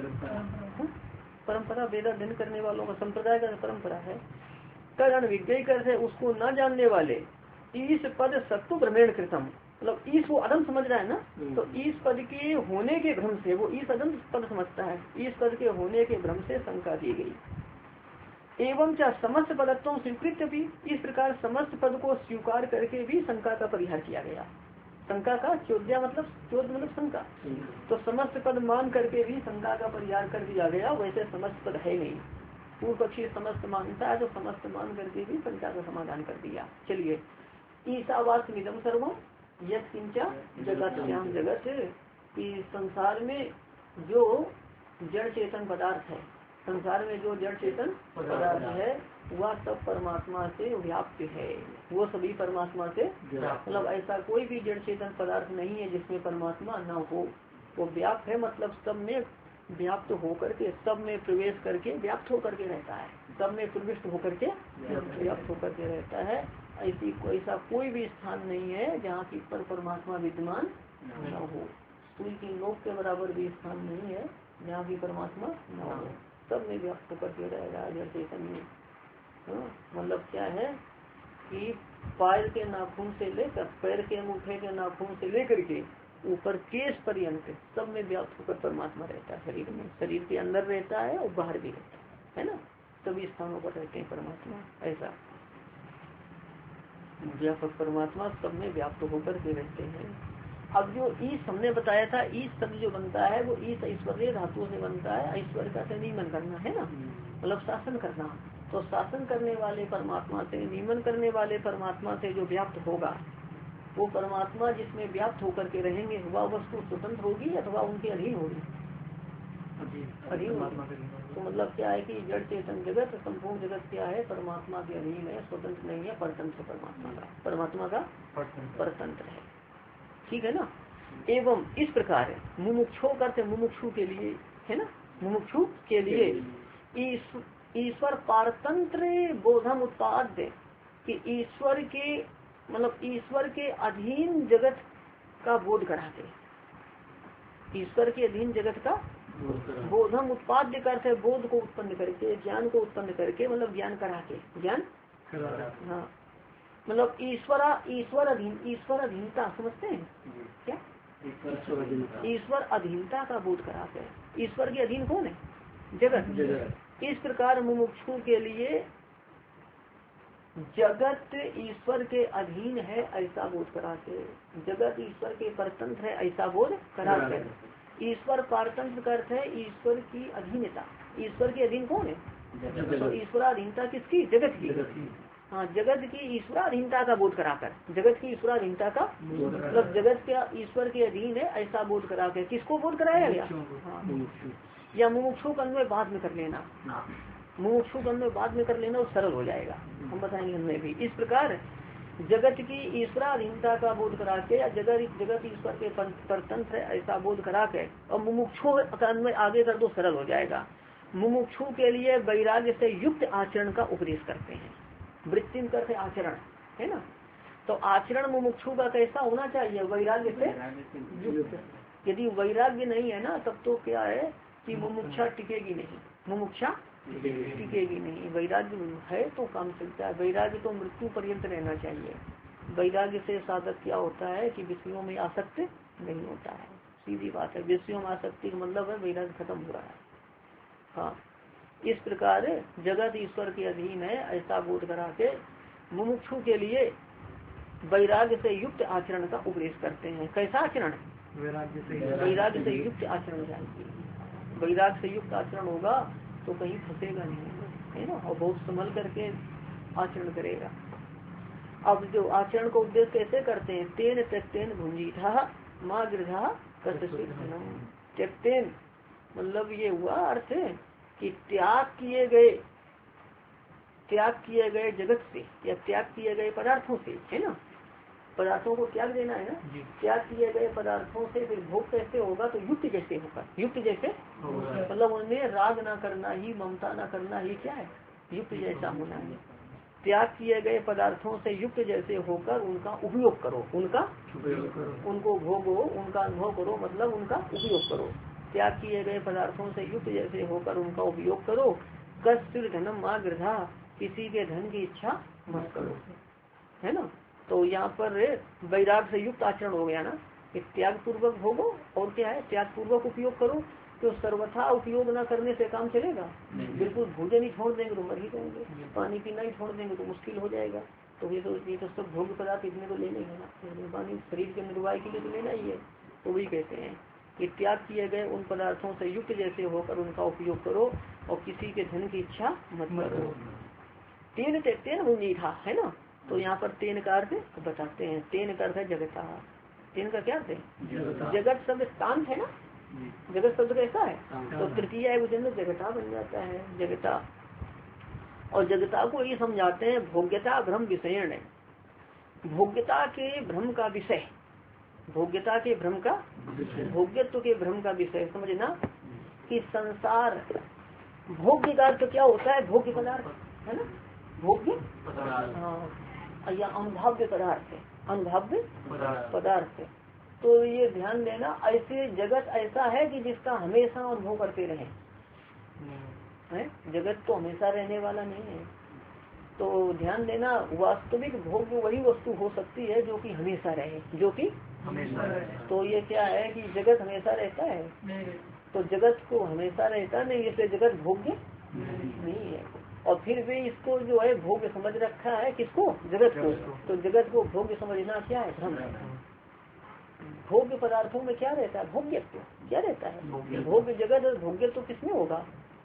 परंपरा वेदाध्ययन करने वालों का संप्रदाय का परंपरा है। तद अनविज्ञ करते उसको न जानने वाले, इस पद सत्तु भ्रमेण कृतम, मतलब ईश वो अदम समझ रहा है ना, तो ईश पद के होने के भ्रम से वो ईश अदम पद समझता है, ईश पद के होने के भ्रम से शंका की गई। एवं क्या समस्त पदत्वों स्वीकृत भी, इस प्रकार समस्त पद को स्वीकार करके भी शंका का परिहार किया गया। शंका का चोद्या मतलब चोद मतलब शंका, तो समस्त पद मान करके भी शंका का परिहार कर दिया गया। वैसे समस्त पद है नहीं, पूर्व पक्षी समस्त मानता है, तो समस्त मान करके भी शंका का समाधान कर दिया। चलिए, ईशावास निगम सर्वम यद किंचा जगत श्याम जगत, कि संसार में जो जड़ चेतन पदार्थ है, संसार में जो जड़ चेतन पदार्थ है वह सब परमात्मा से व्याप्त है, वो सभी परमात्मा से, मतलब ऐसा कोई भी जड़ चेतन पदार्थ नहीं है जिसमें परमात्मा न हो। वो व्याप्त है मतलब सब में व्याप्त होकर के, सब में प्रवेश करके व्याप्त होकर के रहता है, सब में प्रविष्ट होकर के व्याप्त होकर के रहता है। ऐसा कोई भी स्थान नहीं है जहाँ की पर परमात्मा विद्यमान न हो। सूर्य की नोक के बराबर भी स्थान नहीं है जहाँ की परमात्मा न हो, सब में व्याप्त होकर के रहेगा जड़ चेतन में। मतलब क्या है कि पैर के नाखून से लेकर, पैर के अंगूठे के नाखून से लेकर के ऊपर केश पर्यंत सब में व्याप्त होकर परमात्मा रहता है। शरीर में, शरीर के अंदर रहता है और बाहर भी रहता है ना, सभी स्थानों पर रहते हैं परमात्मा। ऐसा व्यापक परमात्मा सब में व्याप्त होकर के रहते हैं। अब जो ईश हमने बताया था, ईश शब्द जो बनता है वो ईश ऐश्वर्य धातु से बनता है। ऐश्वर्य का से नियमन करना है ना, मतलब शासन करना। तो शासन करने वाले परमात्मा से, नियमन करने वाले परमात्मा से जो व्याप्त होगा, वो परमात्मा जिसमें व्याप्त होकर के रहेंगे वह वस्तु स्वतंत्र होगी अथवा उनके अधीन होगी, अधीन होगी। तो मतलब क्या है कि जड़ चेतन जगत, संपूर्ण जगत क्या है, परमात्मा के अधीन है, स्वतंत्र नहीं है, परतंत्र परमात्मा का, परमात्मा का परतंत्र है। ठीक है ना। एवं इस प्रकार मुमुक्षु करते, मुमुक्षु के लिए है ना, मुमुक्षु के लिए ईश्वर पारतंत्र बोधम उत्पाद्य, कि ईश्वर के मतलब ईश्वर के अधीन जगत का बोध कराते, ईश्वर के अधीन जगत का बोधम उत्पाद्य करते, बोध को उत्पन्न करके, ज्ञान को उत्पन्न करके, मतलब ज्ञान कराके, ज्ञान हाँ, मतलब ईश्वर अधीन, ईश्वर अधीनता समझते हैं क्या, ईश्वर अधीनता का बोध कराते। ईश्वर के अधीन कौन है, जगत। इस प्रकार मुमुक्षु के लिए जगत ईश्वर के अधीन है ऐसा बोध कराते, जगत ईश्वर के परतंत्र है ऐसा बोध कराते। ईश्वर पारतंत्र का अर्थ है ईश्वर की अधीनता, ईश्वर के अधीन कौन है, तो ईश्वराधीनता किसकी, जगत की। हाँ, जगत की ईश्वराधीनता का बोध कराकर, जगत की ईश्वराधीनता का मतलब जगत के ईश्वर के अधीन है ऐसा बोध करा के, किसको बोध कराया गया, हाँ, या मुमुक्षु का अन्वय बाद में कर लेना, मुमुक्षु का अन्वय बाद में कर लेना और सरल हो जाएगा, हम बताएंगे हमें भी। इस प्रकार जगत की ईश्वराधीनता का बोध करा के, या जगत ईश्वर के परतंत्र है ऐसा बोध करा के, और मुमुक्षु का अन्वय आगे कर दो, सरल हो जाएगा। मुमुक्षु के लिए वैराग्य से युक्त आचरण का उपदेश करते हैं। वृत्ति करते आचरण है ना, तो आचरण मुमुक्षु का कैसा होना चाहिए, वैराग्य से युक्त। यदि वैराग्य नहीं है ना, तब तो क्या है कि मुमुक्षा टिकेगी नहीं, मुमुक्षा टिकेगी नहीं। वैराग्य है तो काम चलता है, वैराग्य तो मृत्यु पर्यंत रहना चाहिए। वैराग्य से साधक क्या होता है कि विषयों में आसक्त नहीं होता है, सीधी बात है। विषयों में आसक्ति का मतलब है वैराग्य खत्म हो रहा है। हाँ, इस प्रकार जगत ईश्वर के अधीन है ऐसा बोध करा के मुमुक्षु के लिए वैराग्य से युक्त आचरण का उपदेश करते हैं। कैसा आचरण, वैराग्य से युक्त आचरण चाहिए। वैराग्य से युक्त आचरण होगा तो कहीं फंसेगा नहीं, है ना, और बहुत संभल करके आचरण करेगा। अब जो आचरण का उपदेश कैसे करते हैं, तेन त्यक्तेन भुंजीथा माँ गृधा कस्यचित्, त्यक्तेन मतलब ये हुआ अर्थ कि त्याग किए गए जगत से, या त्याग किए गए पदार्थों से, है ना, पदार्थों को त्याग देना है ना, त्याग किए गए पदार्थों से फिर भोग कैसे होगा, तो युक्त जैसे होगा, युक्त जैसे मतलब उनमें राग ना करना ही, ममता ना करना ही क्या है, युक्त जैसा होना है। त्याग किए गए पदार्थों से युक्त जैसे होकर उनका उपयोग करो, उनको भोगो, उनका अनुभव करो, मतलब उनका उपयोग करो। त्याग किए गए पदार्थों से युक्त जैसे होकर उनका उपयोग करो। कस्य धनम माँ गृधा, किसी के धन की इच्छा मत करो, है ना। तो यहाँ पर वैराग से युक्त आचरण हो गया ना कि त्याग पूर्वक भोगो और क्या है त्याग पूर्वक उपयोग करो। तो सर्वथा उपयोग न करने से काम चलेगा? बिल्कुल भोजन ही छोड़ देंगे तो मर ही जाएंगे, पानी पीना ही छोड़ देंगे तो मुश्किल हो जाएगा। तो ये तो सब भोग्य पदार्थ इसमें तो लेने हैं ना, पानी शरीर के निर्वाह के लिए तो लेना ही है। तो वही कहते हैं कि त्याग किए गए उन पदार्थों से युक्त जैसे होकर उनका उपयोग करो और किसी के धन की इच्छा मत करो। तेन मुंजी था है ना। तो यहाँ पर तेन का अर्थ बताते हैं, तेन का अर्थ है जगता। तेन का क्या अर्थ है? जगत शब्द शांत है ना, जगत शब्द कैसा है? तो तृतीय है वचन में जगता बन जाता है, जगता। और जगता को ये समझाते हैं भोग्यता भ्रम विषय, भोग्यता के भ्रम का विषय, भोग्यता के भ्रम का, भोग्यत्व के भ्रम का विषय। समझना कि संसार भोग्य का अर्थ क्या होता है? भोग्य पदार्थ है ना, भोग्य हाँ, या अनुभाव्य पदार्थ है, अनुभाव्य पदार्थ। तो ये ध्यान देना, ऐसे जगत ऐसा है कि जिसका हमेशा अनुभव करते रहे है, जगत तो हमेशा रहने वाला नहीं है। तो ध्यान देना, वास्तविक भोग्य वही वस्तु हो सकती है जो कि हमेशा रहे, जो कि हमेशा रहे। तो ये क्या है कि जगत हमेशा रहता है, तो जगत को हमेशा रहता नहीं, इसलिए जगत भोग्य नहीं है। और फिर भी इसको जो है भोग्य समझ रखा है, किसको? जगत को। तो जगत को भोग्य समझना क्या है? भ्रम। भोग्य पदार्थों में क्या रहता है? भोग्यत्व क्या रहता है? भोग्य जगत और भोग्यत्व किसमें होगा?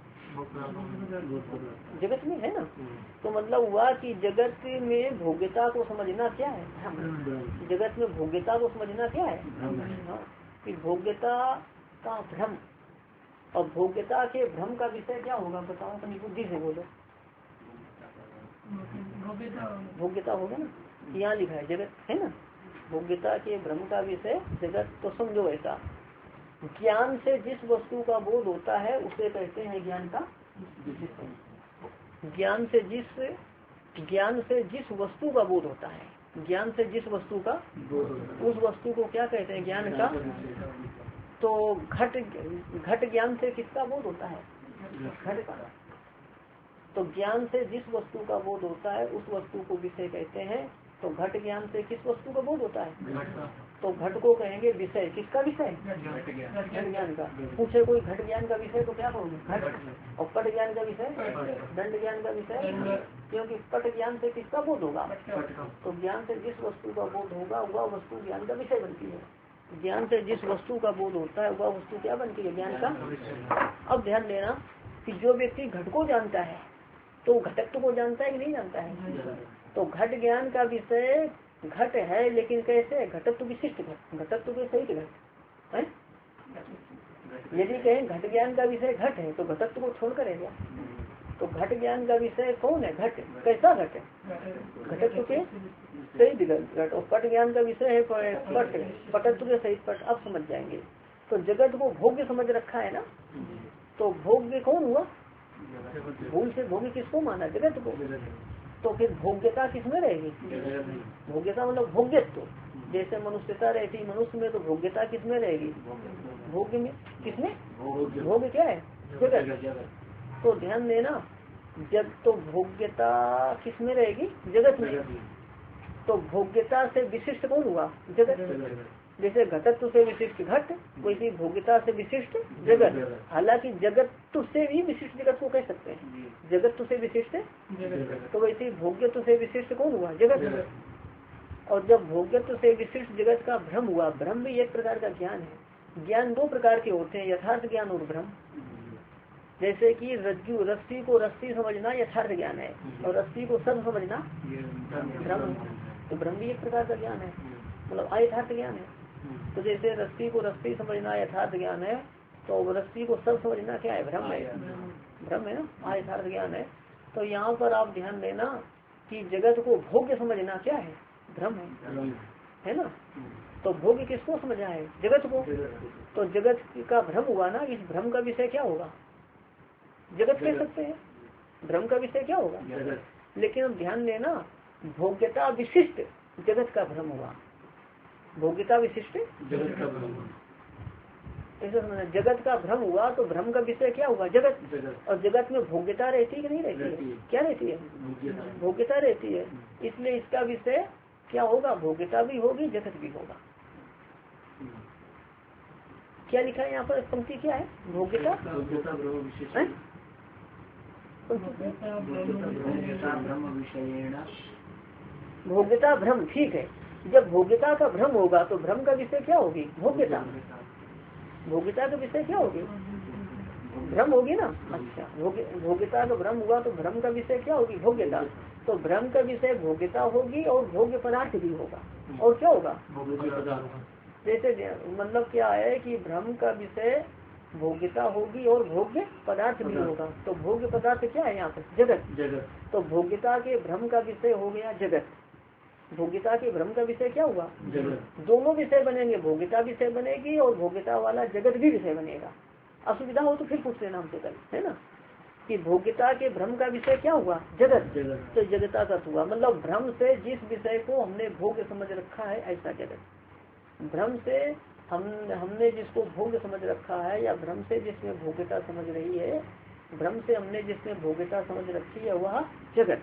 जगत में है ना। तो मतलब हुआ कि जगत में भोग्यता को समझना क्या है? भ्रम। जगत में भोग्यता को समझना क्या है? हाँ, कि भोग्यता का भ्रम। और भोग्यता के भ्रम का विषय क्या होगा? बताओ अपनी बुद्धि से बोलो। भोग्यता होगा ना, यहाँ लिखा है जगत है ना। भोग्यता के भ्रम का विषय जगत। तो समझो ऐसा, ज्ञान से जिस वस्तु का बोध होता है उसे कहते हैं ज्ञान का विषय। ज्ञान से जिस वस्तु का बोध होता है, ज्ञान से जिस वस्तु का, उस वस्तु को क्या कहते हैं? ज्ञान का। तो घट ज्ञान से किसका बोध होता है? घट का। तो ज्ञान से जिस वस्तु का बोध होता है उस वस्तु को विषय कहते हैं। तो घट ज्ञान से किस वस्तु का बोध होता है? तो घट को कहेंगे विषय। किसका विषय? घट ज्ञान का। पूछे कोई घट ज्ञान का विषय तो क्या कहोगे? घट। और पट ज्ञान का विषय? दंड ज्ञान का विषय। क्योंकि पट ज्ञान से किसका बोध होगा? तो ज्ञान से जिस वस्तु का बोध होगा वह वस्तु ज्ञान का विषय बनती है। ज्ञान से जिस वस्तु का बोध होता है वह वस्तु क्या बनती है? ज्ञान का। अब ध्यान देना कि जो व्यक्ति घट को जानता है तो घटत्व को जानता है कि नहीं जानता है? तो घट ज्ञान का विषय घट है, लेकिन कैसे? घटत्व विशिष्ट घट, घटत्व के सहित घट है। यदि कहें घट ज्ञान का विषय घट है तो घटत्व को छोड़कर है क्या? तो घट ज्ञान का विषय कौन है? घट। कैसा घट है? घटत्व के सहित घट। और पट ज्ञान का विषय है पट, पटत्व के सहित पट। अब समझ जाएंगे। तो जगत को भोग्य समझ रखा है ना। तो भोग्य कौन हुआ? भूल से भोग्य किसको माना? जगत को। तो फिर भोग्यता किसमें रहेगी? भोग्यता मतलब भोग्यत्व। जैसे मनुष्यता रहती मनुष्य में, तो भोग्यता किसमें रहेगी? भोग्य में। किसमें? भोग्य क्या है? जगत। तो ध्यान देना, जब तो भोग्यता किसमें रहेगी? जगत में। तो भोग्यता से विशिष्ट कौन हुआ? जगत। जैसे घटत्व से विशिष्ट घट, वैसे भोग्यता से विशिष्ट जगत। हालांकि जगत से भी विशिष्ट जगत को कह सकते हैं, जगत से विशिष्ट। तो वैसे भोग्यत्व से विशिष्ट कौन हुआ? जगत। और जब भोग्यत्व से विशिष्ट जगत का भ्रम हुआ, भ्रम भी एक प्रकार का ज्ञान है। ज्ञान दो प्रकार के होते हैं, यथार्थ ज्ञान और भ्रम। जैसे कि रज्जु, रस्सी को रस्सी समझना यथार्थ ज्ञान है, और रस्सी को सब समझना भ्रम। तो भ्रम भी एक प्रकार का ज्ञान है, मतलब अयथार्थ ज्ञान है। तो जैसे रस्सी को रस्सी समझना यथार्थ ज्ञान है, तो रस्सी को सब समझना क्या है? भ्रम है। भ्रम है ना, अयथार्थ ज्ञान है। तो यहाँ पर आप ध्यान देना कि जगत को भोग्य समझना क्या है? भ्रम है ना। तो भोग्य किसको समझा है? जगत को। तो जगत का भ्रम हुआ ना, इस भ्रम का विषय क्या होगा? जगत कह सकते हैं। भ्रम का विषय क्या होगा? लेकिन अब ध्यान देना, भोग्यता विशिष्ट जगत का भ्रम हुआ। भोग्यता विशिष्ट जगत का भ्रम। ऐसा समझना, जगत का भ्रम हुआ तो भ्रम का विषय क्या हुआ? जगत। और जगत में भोग्यता रहती है कि नहीं रहती है? क्या रहती है? भोग्यता रहती है। इसलिए इसका विषय क्या होगा, भोग्यता भी होगी, जगत भी होगा। क्या लिखा है यहाँ पर, पंक्ति क्या है, भोग्यता है? भोग्यता भ्रम, ठीक है। जब भोग्यता का भ्रम होगा तो भ्रम का विषय क्या होगी, भोग्यता। भोग्यता का विषय क्या होगी, भ्रम होगी ना। अच्छा, भोग्यता का भ्रम हुआ तो भ्रम का विषय क्या होगी, भोग्यता। तो भ्रम का विषय भोग्यता होगी और भोग्य पदार्थ भी होगा। और क्या होगा, जैसे मतलब क्या है कि भ्रम का विषय भोग्यता होगी और भोग्य पदार्थ भी होगा। तो भोग्य पदार्थ क्या है यहाँ पे, जगत। तो भोग्यता के भ्रम का विषय हो गया जगत। भोग्यता के भ्रम का विषय क्या हुआ, जगत। दोनों विषय बनेंगे, भोग्यता विषय बनेगी और भोग्यता वाला जगत भी विषय बनेगा। असुविधा हो तो फिर पूछ लेना हमसे कल, है ना, कि भोग्यता के भ्रम का विषय क्या हुआ, जगत। तो जगता का हुआ मतलब भ्रम से जिस विषय को हमने भोग्य समझ रखा है ऐसा जगत। भ्रम से हमने जिसको भोग्य समझ रखा है या भ्रम से जिसमें भोग्यता समझ रही है, भ्रम से हमने जिसमें भोग्यता समझ रखी है वह जगत।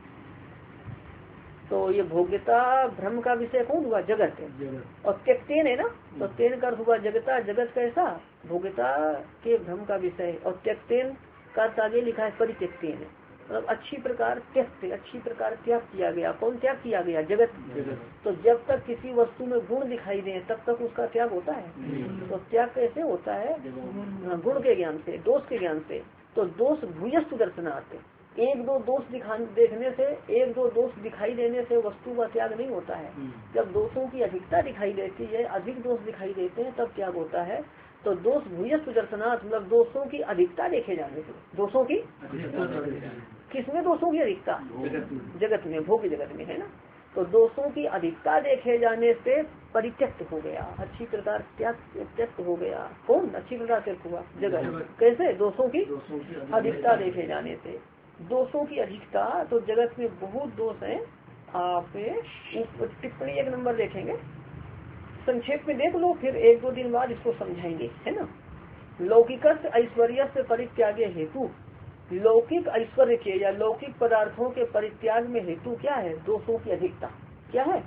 तो ये भोग्यता भ्रम का विषय कौन हुआ, जगत है। और त्यक्तेन है ना, तो तेन का हुआ जगता, जगत कैसा, भोग्यता के भ्रम का विषय। और त्यक्तेन का आगे लिखा है परित्यक्तेन, मतलब अच्छी प्रकार त्यक्त, अच्छी प्रकार त्याग किया गया। कौन त्याग किया गया, जगत। तो जब तक किसी वस्तु में गुण दिखाई दे तब तक उसका त्याग होता है। तो त्याग कैसे होता है, गुण के ज्ञान से, दोष के ज्ञान से। तो दोष भूयस्त दर्शनार्थ, एक दो दोष देखने से, एक दो दोष दिखाई देने से वस्तु का त्याग नहीं होता है। जब दोषों की अधिकता दिखाई देती है, अधिक दोष दिखाई देते हैं, तब त्याग होता है। तो दोष भूयस्त दर्शनार्थ मतलब दोषों की अधिकता देखे जाने से, दोषों की किसमें, दोषों की अधिकता, जगत में, भोग्य जगत में, है ना। तो दोषों की अधिकता देखे जाने से परित्यक्त हो गया, अच्छी प्रकार त्यक्त हो गया। कौन, अच्छी प्रकार त्यक्त हुआ, जगत। कैसे, दोषों की अधिकता देखे जाने से। दोषों की अधिकता, तो जगत में बहुत दोष हैं। आप टिप्पणी 1 नंबर देखेंगे, संक्षेप में देख लो, फिर 1-2 दिन बाद इसको समझाएंगे, है ना। लौकिक ऐश्वर्य से परित्यागे हेतु, लौकिक ऐश्वर्य के या लौकिक पदार्थों के परित्याग में हेतु क्या है, दोषों की अधिकता। क्या है,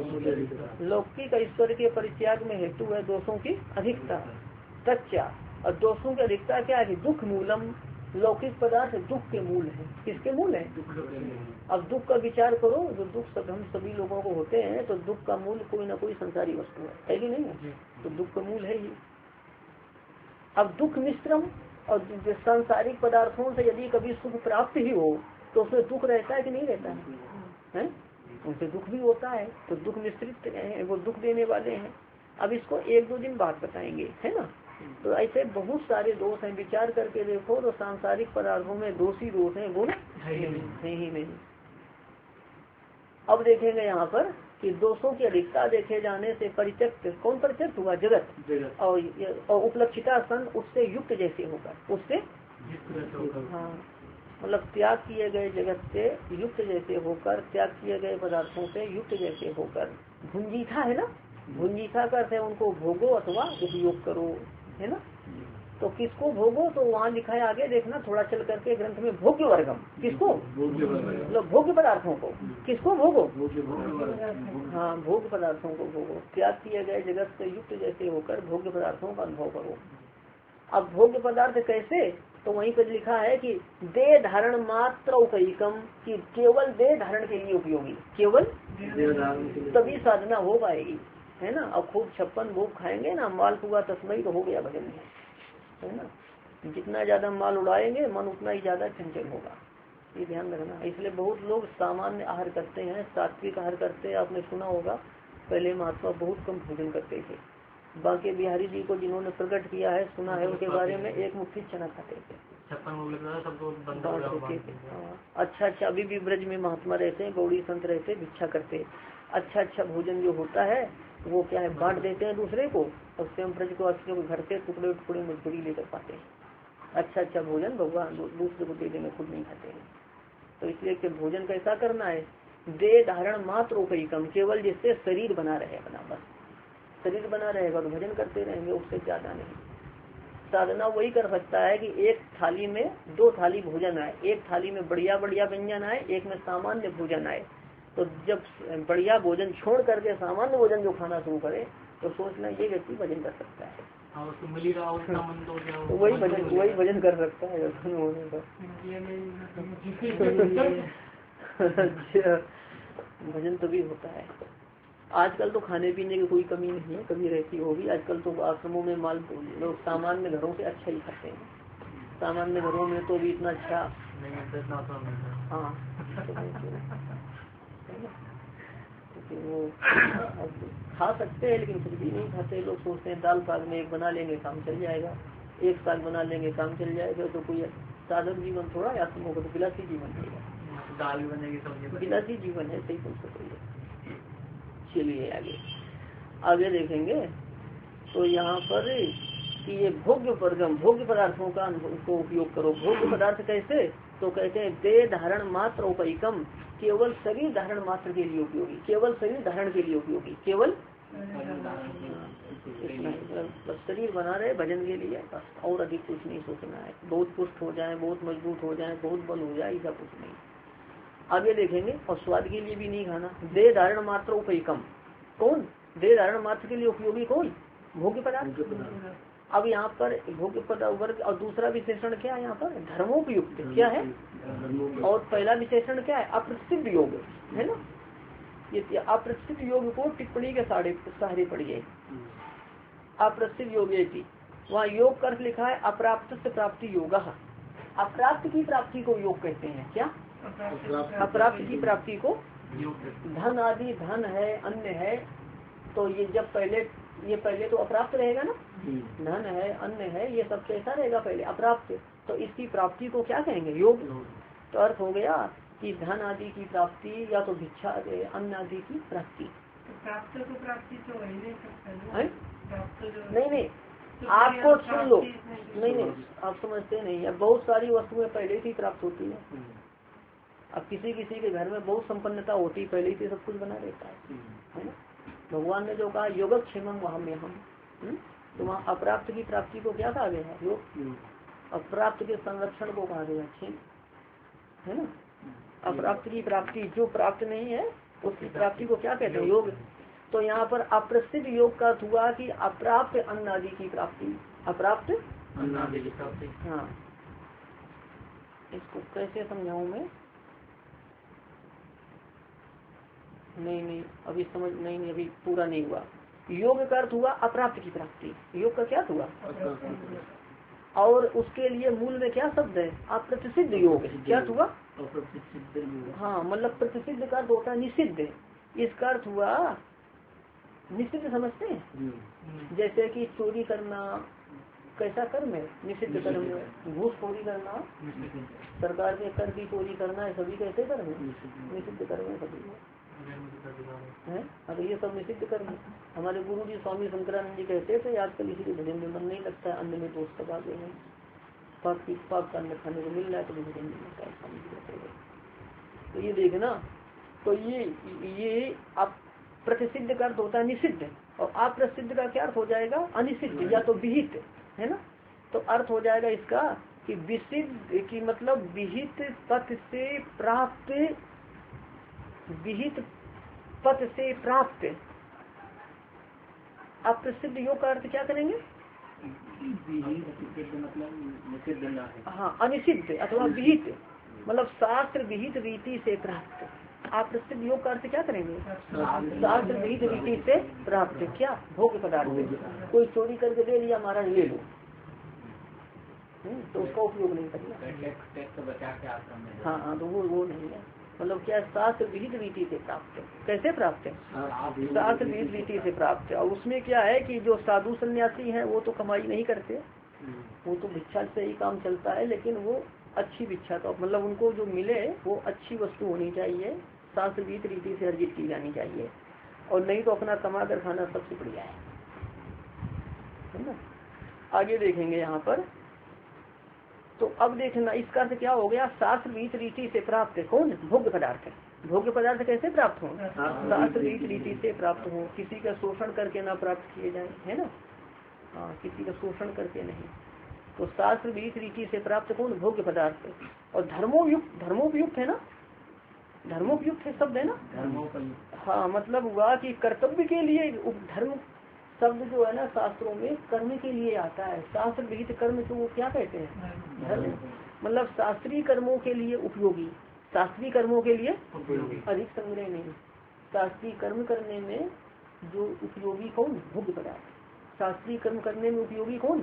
लौकिक ऐश्वर्य के परित्याग में हेतु है दोषों की अधिकता। तच्चा, और दोषों की अधिकता क्या है, दुख मूलम, लौकिक पदार्थ दुख के मूल है। किसके मूल है, अब दुख का विचार करो, जो दुख सब हम सभी लोगों को होते हैं, तो दुख का मूल कोई ना कोई संसारी वस्तु है कि नहीं है। तो दुख का मूल है ही। अब दुख मिश्रम, और सांसारिक पदार्थों से यदि कभी सुख प्राप्त ही हो तो उसमें दुख रहता है कि नहीं रहता है, उनसे दुख भी होता है। तो दुख मिश्रित है, वो दुख देने वाले हैं। अब इसको 1-2 दिन बाद बताएंगे, है ना। तो ऐसे बहुत सारे दोष हैं, विचार करके देखो तो सांसारिक पदार्थों में दोषी दोष हैं, गुण है ही नहीं। अब देखेंगे यहाँ पर कि दोषों की अधिकता देखे जाने से परित्यक्त, कौन परित्यक्त हुआ, जगत। और उपलक्षिता सन, उससे युक्त जैसे होकर, उससे हाँ, मतलब त्याग किए गए जगत से युक्त जैसे होकर, त्याग किए गए पदार्थों से युक्त जैसे होकर। भुंजीथा है ना, भुंजीथा करते हैं उनको भोगो अथवा उपयोग करो, है ना। तो किसको भोगो, तो वहाँ लिखा है, आगे देखना थोड़ा चल करके ग्रंथ में, भोग्य वर्गम, किसको, मतलब भोग्य पदार्थों को, किसको भोगो, हाँ, भोग्य पदार्थों को भोगो। त्याग किए गए जगत से युक्त जैसे होकर भोग्य पदार्थों का अनुभव करो। अब भोग्य पदार्थ कैसे, तो वहीं पर लिखा है कि देह धारण मात्र उपैकम, कि केवल देह धारण के लिए उपयोगी, केवल तभी साधना हो पाएगी, है ना। अब खूब 56 भोग खाएंगे ना, माल पुआ तस्मई तो हो गया भजन में, है ना। जितना ज्यादा माल उड़ाएंगे मन उतना ही ज्यादा चंचल होगा, ये ध्यान रखना। इसलिए बहुत लोग सामान्य आहार करते हैं, सात्विक आहार करते हैं। आपने सुना होगा पहले महात्मा बहुत कम भोजन करते थे। बांके बिहारी जी को जिन्होंने प्रकट किया है, सुना है उनके बारे में, 1 मुट्ठी चना खाते थे। अच्छा, अभी भी ब्रज में महात्मा रहते हैं, गौड़ी संत रहते, भिक्षा करते। अच्छा भोजन जो होता है वो क्या है, बांट देते हैं दूसरे को, और स्वयं ब्रज को अच्छे को घर से टुकड़े टुकड़े मजदूरी लेकर पाते हैं। अच्छा भोजन भगवान दूसरे को दे देने, खुद नहीं खाते हैं। तो इसलिए कि भोजन कैसा करना है, देह धारण मात्र उपैकम, केवल जिससे शरीर बना रहे अपना, बस शरीर बना रहेगा तो भजन करते रहेंगे, उससे ज्यादा नहीं। साधना वही कर सकता है कि एक थाली में 2 थाली भोजन आए, एक थाली में बढ़िया बढ़िया व्यंजन आए, एक में सामान्य भोजन आए। तो जब बढ़िया भोजन छोड़ करके सामान्य भोजन जो खाना शुरू करे तो सोचना ये व्यक्ति भजन कर सकता है। तो वही भजन कर सकता है होने का। भजन तभी होता है। आजकल तो खाने पीने की कोई कमी नहीं है, कमी रहती होगी। आजकल तो आश्रमों में माल लोग सामान्य घरों से अच्छा ही खाते हैं। सामान्य घरों में तो भी इतना अच्छा हाँ वो खा सकते हैं, लेकिन फिर भी नहीं खाते। लोग सोचते हैं दाल साग में एक बना लेंगे काम चल जाएगा, एक साग बना लेंगे काम चल जाएगा। तो कोई साधक जीवन थोड़ा आत्मों का तो विलासी जीवन है, दाल बनेगी सब्जी विलासी जीवन है। सही है। चलिए आगे देखेंगे। तो यहाँ पर कि ये भोग्य परगम भोग्य पदार्थों का को उपयोग करो। भोग्य पदार्थ कैसे? तो कहते हैं देह धारण मात्र उपैकम, केवल शरीर धारण मात्र के लिए उपयोगी, केवल शरीर धारण के लिए उपयोगी, केवल इतना ही। बस शरीर बना रहे भजन के लिए, बस और अधिक कुछ नहीं सोचना है। बहुत पुष्ट हो जाए, बहुत मजबूत हो जाए, बहुत बल हो जाए, ऐसा कुछ नहीं। आगे देखेंगे। और स्वाद के लिए भी नहीं खाना। देह धारण मात्र उपैकम, कौन? देह धारण मात्र के लिए उपयोगी कौन? भोग्य पदार्थ। अब यहाँ पर भोग्य पदार्थ वर्ग और दूसरा विशेषण क्या है यहाँ पर? धर्मोपयुक्त क्या है? और पहला विशेषण क्या है? अप्रसिद्ध योग है ना। ये अप्रसिद्ध योग को टिप्पणी के सहारे पढ़िए। अप्रसिद्ध योग वहाँ योग कर लिखा है अप्राप्त से प्राप्ति योग। अप्राप्त की प्राप्ति को योग कहते हैं। क्या? अप्राप्त की प्राप्ति को धन आदि, धन है, अन्य है। तो ये जब पहले तो अप्राप्त रहेगा ना, धन है, अन्न है, ये सब कैसा रहेगा? पहले अप्राप्त। तो इसकी प्राप्ति को क्या कहेंगे? योग। तो अर्थ हो गया कि धन आदि की प्राप्ति या तो भिक्षा अन्न आदि की प्राप्ति। प्राप्त तो प्राप्ति तो वही नहीं सकता। नहीं आपको सुन लो। नहीं आप समझते नहीं है। बहुत सारी वस्तुएं पहले से प्राप्त होती है। अब किसी के घर में बहुत संपन्नता होती, पहले से सब कुछ बना रहता है ना। भगवान ने जो कहा योगक्षेमम वहां में हम, तो वहाँ अप्राप्त की प्राप्ति को क्या कहा गया है? योग। अप्राप्त के संरक्षण को कहा गया क्षेम, है ना। अप्राप्त की प्राप्ति जो प्राप्त नहीं है उसकी प्राप्ति को क्या कहते हैं? योग। तो यहाँ पर अप्रसिद्ध योग का अर्थ हुआ कि अप्राप्त अन्न आदि की प्राप्ति। अप्राप्त अन्न आदि की प्राप्ति। हाँ, इसको कैसे समझाऊं मैं? नहीं अभी समझ नहीं अभी पूरा नहीं हुआ। योग का अर्थ हुआ अप्राप्त की प्राप्ति। योग का क्या हुआ? और उसके लिए मूल में क्या शब्द है? अप्रतिसिद्ध योग। क्या हुआ? हाँ, मतलब प्रतिसिद्ध का अर्थ होता है निषिद्ध। इसका अर्थ हुआ निषिद्ध, समझते हैं? जैसे कि चोरी करना कैसा कर्म है? निषिद्ध कर्म है। घूसखोरी करना, सरकार के कर की चोरी करना है, सभी कैसे कर्म है? निषिद्ध कर्म है सभी है। अगर ये सब निषिद्ध कर्म है। हमारे गुरु जी स्वामी शंकरानंद जी कहते थे आजकल इसी भजन में मन नहीं लगता है, अन्न में दोष दबा गए हैं, पाप का अन्न खाने को मिल रहा है तो भजन नहीं लगता है, स्वामी जी कहते हैं। तो ये देखना, तो ये आप प्रतिसिद्ध का अर्थ होता है निषिद्ध, और अप्रसिद्ध का क्या अर्थ हो जाएगा? अनिषिद्ध या तो विहित, है ना। तो अर्थ हो जाएगा इसका कि विसिद्ध की मतलब विहित पथ से प्राप्त, विहित पथ से प्राप्त। अप्रसिद्ध योग का अर्थ क्या करेंगे? हाँ, अनिषिद्ध अथवा विहित, मतलब शास्त्र विहित रीति से प्राप्त। अप्रसिद्ध योग का अर्थ क्या करेंगे? शास्त्र विहित रीति से प्राप्त। क्या? भोग्य पदार्थ। कोई चोरी करके दे दिया, महाराज ले लो, तो उसका उपयोग नहीं करना। हाँ, तो वो नहीं है। मतलब क्या? शास्त्र विहित रीति से प्राप्त। कैसे प्राप्त है? शास्त्र विहित रीति से प्राप्त। और उसमें क्या है कि जो साधु सन्यासी हैं वो तो कमाई नहीं करते, वो तो भिक्षा से ही काम चलता है, लेकिन वो अच्छी भिक्षा का मतलब उनको जो मिले वो अच्छी वस्तु होनी चाहिए, शास्त्र विहित रीति से अर्जित की जानी चाहिए, और नहीं तो अपना कमा कर खाना सबसे बढ़िया है ना। आगे देखेंगे यहाँ पर। तो अब देखना इसका अर्थ क्या हो गया? शास्त्र विहित रीति से प्राप्त है। कौन? भोग्य पदार्थ। भोग्य पदार्थ कैसे प्राप्त हो? शास्त्र विहित रीति से प्राप्त हो, किसी का शोषण करके ना प्राप्त किए जाए, है ना। हाँ, किसी का शोषण करके नहीं। तो शास्त्र विहित रीति से प्राप्त कौन? भोग्य पदार्थ। और धर्मोपयुक्त है ना। धर्मोपयुक्त है शब्द है ना। धर्मोपयुक्त। हाँ मतलब हुआ कि कर्तव्य के लिए धर्म शब्द जो है ना शास्त्रों में कर्म के लिए आता है। शास्त्र विहित कर्म को क्या कहते हैं? धर्म। मतलब शास्त्रीय कर्मों के लिए उपयोगी, शास्त्रीय कर्मों के लिए अधिक संग्रह नहीं। शास्त्रीय कर्म करने में जो उपयोगी कौन? भोग्य पदार्थ। शास्त्रीय कर्म करने में उपयोगी कौन?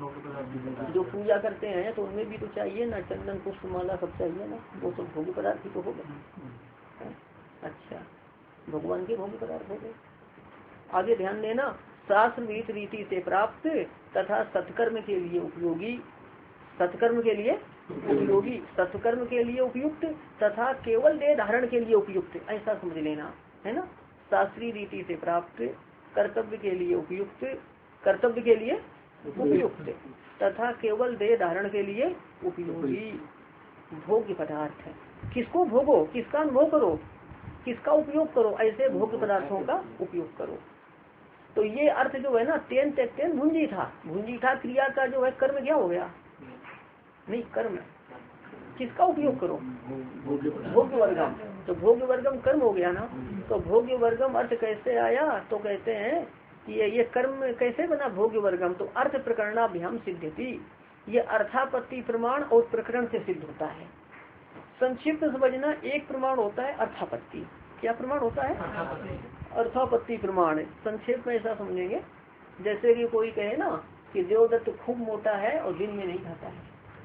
जो पूजा करते हैं तो उनमें भी तो चाहिए ना, चंदन पुष्प माला सब चाहिए ना, वो सब भोग्य पदार्थ ही तो हो गए। अच्छा, भगवान के भोग्य पदार्थ हो गए। आगे ध्यान देना, शास्त्र विहित रीति से प्राप्त तथा सत्कर्म के लिए उपयोगी, सत्कर्म के लिए उपयोगी, सत्कर्म के लिए उपयुक्त तथा केवल देह धारण के लिए उपयुक्त, ऐसा समझ लेना है ना। शास्त्रीय रीति से प्राप्त, कर्तव्य के लिए उपयुक्त, कर्तव्य के लिए उपयुक्त तथा केवल देह धारण के लिए उपयोगी भोग्य पदार्थ है। किसको भोगो, किसका अनुभव करो, किसका उपयोग करो, ऐसे भोग्य पदार्थों का उपयोग करो। तो ये अर्थ जो है ना, तेन तेन भुंजी था क्रिया का जो है कर्म क्या हो गया? नहीं, कर्म किसका उपयोग करो? भोग्य वर्गम। तो भोग्य वर्गम कर्म हो गया ना। तो भोग्य वर्गम अर्थ कैसे आया? तो कहते हैं कि ये कर्म कैसे बना भोग्य वर्गम? तो अर्थ प्रकरणाभ्याम सिद्धति, ये अर्थापत्ति प्रमाण और प्रकरण से सिद्ध होता है। संक्षिप्त समझना, एक प्रमाण होता है अर्थापत्ति। क्या प्रमाण होता है? अर्थापत्ति प्रमाण। संक्षेप में ऐसा समझेंगे, जैसे कि कोई कहे ना कि देवदत्त खूब मोटा है और दिन में नहीं खाता है।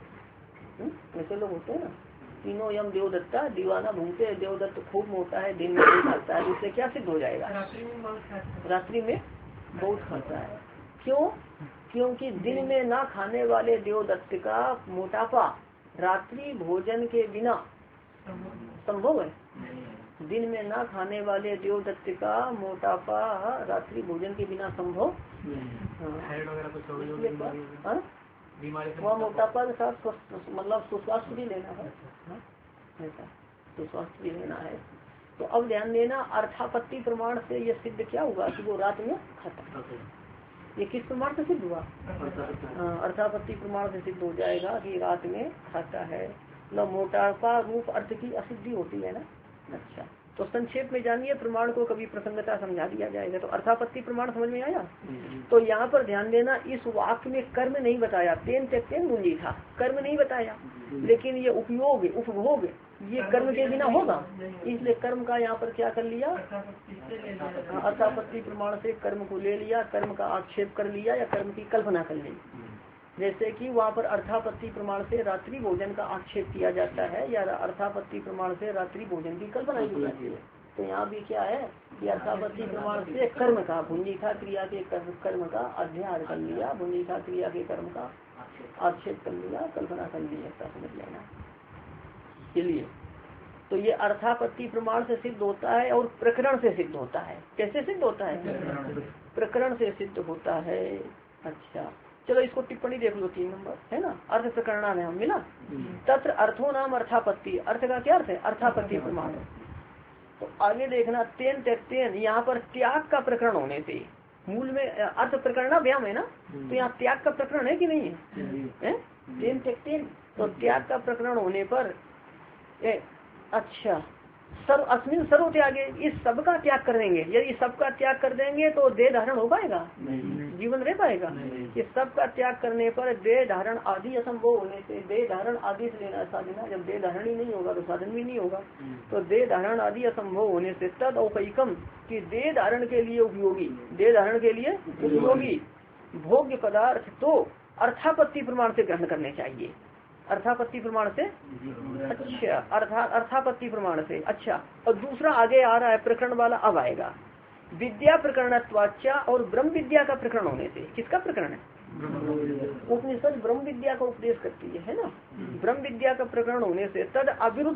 ऐसे लोग होते हैं ना, तीनों यम देवदत्ता दीवाना घूमते हैं, देवदत्त खूब मोटा है दिन में नहीं खाता है। इससे क्या सिद्ध हो जाएगा? रात्रि में बहुत खाता है। क्यों? क्योंकि दिन में ना खाने वाले देवदत्त का मोटापा रात्रि भोजन के बिना संभव है। दिन में ना खाने वाले देवदत्त का मोटापा रात्रि भोजन के बिना संभव। वह मोटापा के साथ मतलब सुस्वास्थ्य भी लेना है, ऐसा सुस्वास्थ्य भी लेना है। तो अब ध्यान देना, अर्थापत्ति प्रमाण से ये सिद्ध क्या हुआ कि वो रात में खाता। ये किस प्रमाण से सिद्ध हुआ? अर्थापत्ति प्रमाण से सिद्ध हो जाएगा कि रात में खाता है। मतलब मोटापा रूप अर्थ की असिद्धि होती है ना। अच्छा, तो संक्षेप में जानिए, प्रमाण को कभी प्रसंगता समझा दिया जाएगा। तो अर्थापत्ति प्रमाण समझ में आया। तो यहाँ पर ध्यान देना, इस वाक्य में कर्म नहीं बताया, तेन तेन गुंजी था, कर्म नहीं बताया, लेकिन ये उपयोग उपभोग ये कर्म के बिना होगा, इसलिए कर्म का यहाँ पर क्या कर लिया? अर्थापत्ति प्रमाण से कर्म को ले लिया, कर्म का आक्षेप कर लिया या कर्म की कल्पना कर ली। जैसे कि वहाँ पर अर्थापत्ति प्रमाण से रात्रि भोजन का आक्षेप किया जाता है या अर्थापत्ति प्रमाण से रात्रि भोजन की कल्पना की जाती है। तो यहाँ भी क्या है कि अर्थापत्ति प्रमाण से कर्म का भुंजिका क्रिया के कर्म का अध्ययन कर लिया, भुंजिका क्रिया के कर्म का आक्षेप कर लिया, कल्पना कर ली, ऐसा समझ लेना। इसलिए तो ये अर्थापत्ति प्रमाण से सिद्ध होता है और प्रकरण से सिद्ध होता है। कैसे सिद्ध होता है? प्रकरण से सिद्ध होता है। अच्छा, चलो इसको टिप्पणी देख लो, 3 नंबर है ना, अर्थ प्रकरणा में हम मिला। तत्र अर्थो नाम अर्थापत्ति, अर्थ का क्या अर्थ है? अर्थापत्ति प्रमाण। तो आगे देखना, तेन तेन, यहाँ पर त्याग का प्रकरण होने से, मूल में अर्थ प्रकरणा व्याम है ना, तो यहाँ त्याग का प्रकरण है कि नहीं है? तेन तेन, तो त्याग का प्रकरण होने पर अच्छा, सर्व अस्मिन सर्व त्यागे, इस सब का त्याग कर देंगे। यदि सब का त्याग कर देंगे तो देह धारण हो पाएगा? जीवन रह पाएगा? इस सब का त्याग करने पर देह धारण आदि असंभव होने से, देह धारण आदि से लेना साधना, जब देह धारण ही नहीं होगा तो साधन भी नहीं होगा। तो देह धारण आदि असंभव होने से तद औपैकम कि देह धारण के लिए उपयोगी, देह धारण के लिए उपयोगी भोग्य पदार्थ तो अर्थापत्ति प्रमाण से ग्रहण करने चाहिए। अर्थापत्ति प्रमाण से, अच्छा, अर्थापत्ति प्रमाण से। अच्छा, और दूसरा आगे आ रहा है प्रकरण वाला, अब आएगा विद्या प्रकरणत्वाचा और ब्रह्म विद्या का प्रकरण होने से। किसका प्रकरण है? उपनिषद ब्रह्म विद्या का उपदेश करती है ना। ब्रह्म विद्या का प्रकरण होने से तद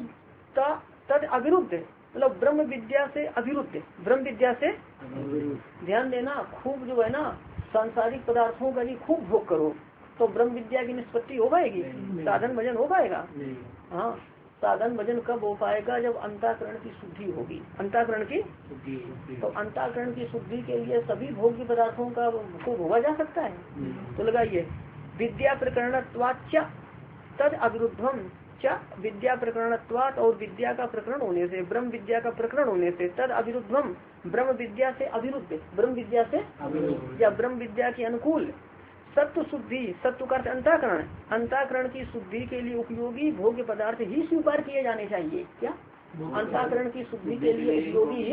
अविरुद्ध मतलब ब्रह्म विद्या से अविरुद्ध, ब्रह्म विद्या से ध्यान देना, खूब जो है ना सांसारिक पदार्थों का भी खूब भोग करो तो ब्रह्म विद्या की निष्पत्ति हो पाएगी? साधन भजन हो पाएगा? हाँ, साधन भजन कब हो पाएगा? जब अंतःकरण की शुद्धि होगी। अंतःकरण की, तो अंतःकरण की शुद्धि के लिए सभी भोग्य पदार्थों का को भोगा जा सकता है। तो लगाइए, विद्या प्रकरणत्वाच तद अविरुद्धम क्या विद्या प्रकरणत्वात् और विद्या का प्रकरण होने से, ब्रह्म विद्या का प्रकरण होने से, तद अविरुद्धम ब्रह्म विद्या से अविरुद्ध, ब्रह्म विद्या से या ब्रह्म विद्या के अनुकूल सत्व शुद्धि, सत्व का अंतःकरण, अंतःकरण की शुद्धि के लिए उपयोगी भोग्य पदार्थ ही स्वीकार किए जाने चाहिए। क्या अंतःकरण की शुद्धि के लिए उपयोगी,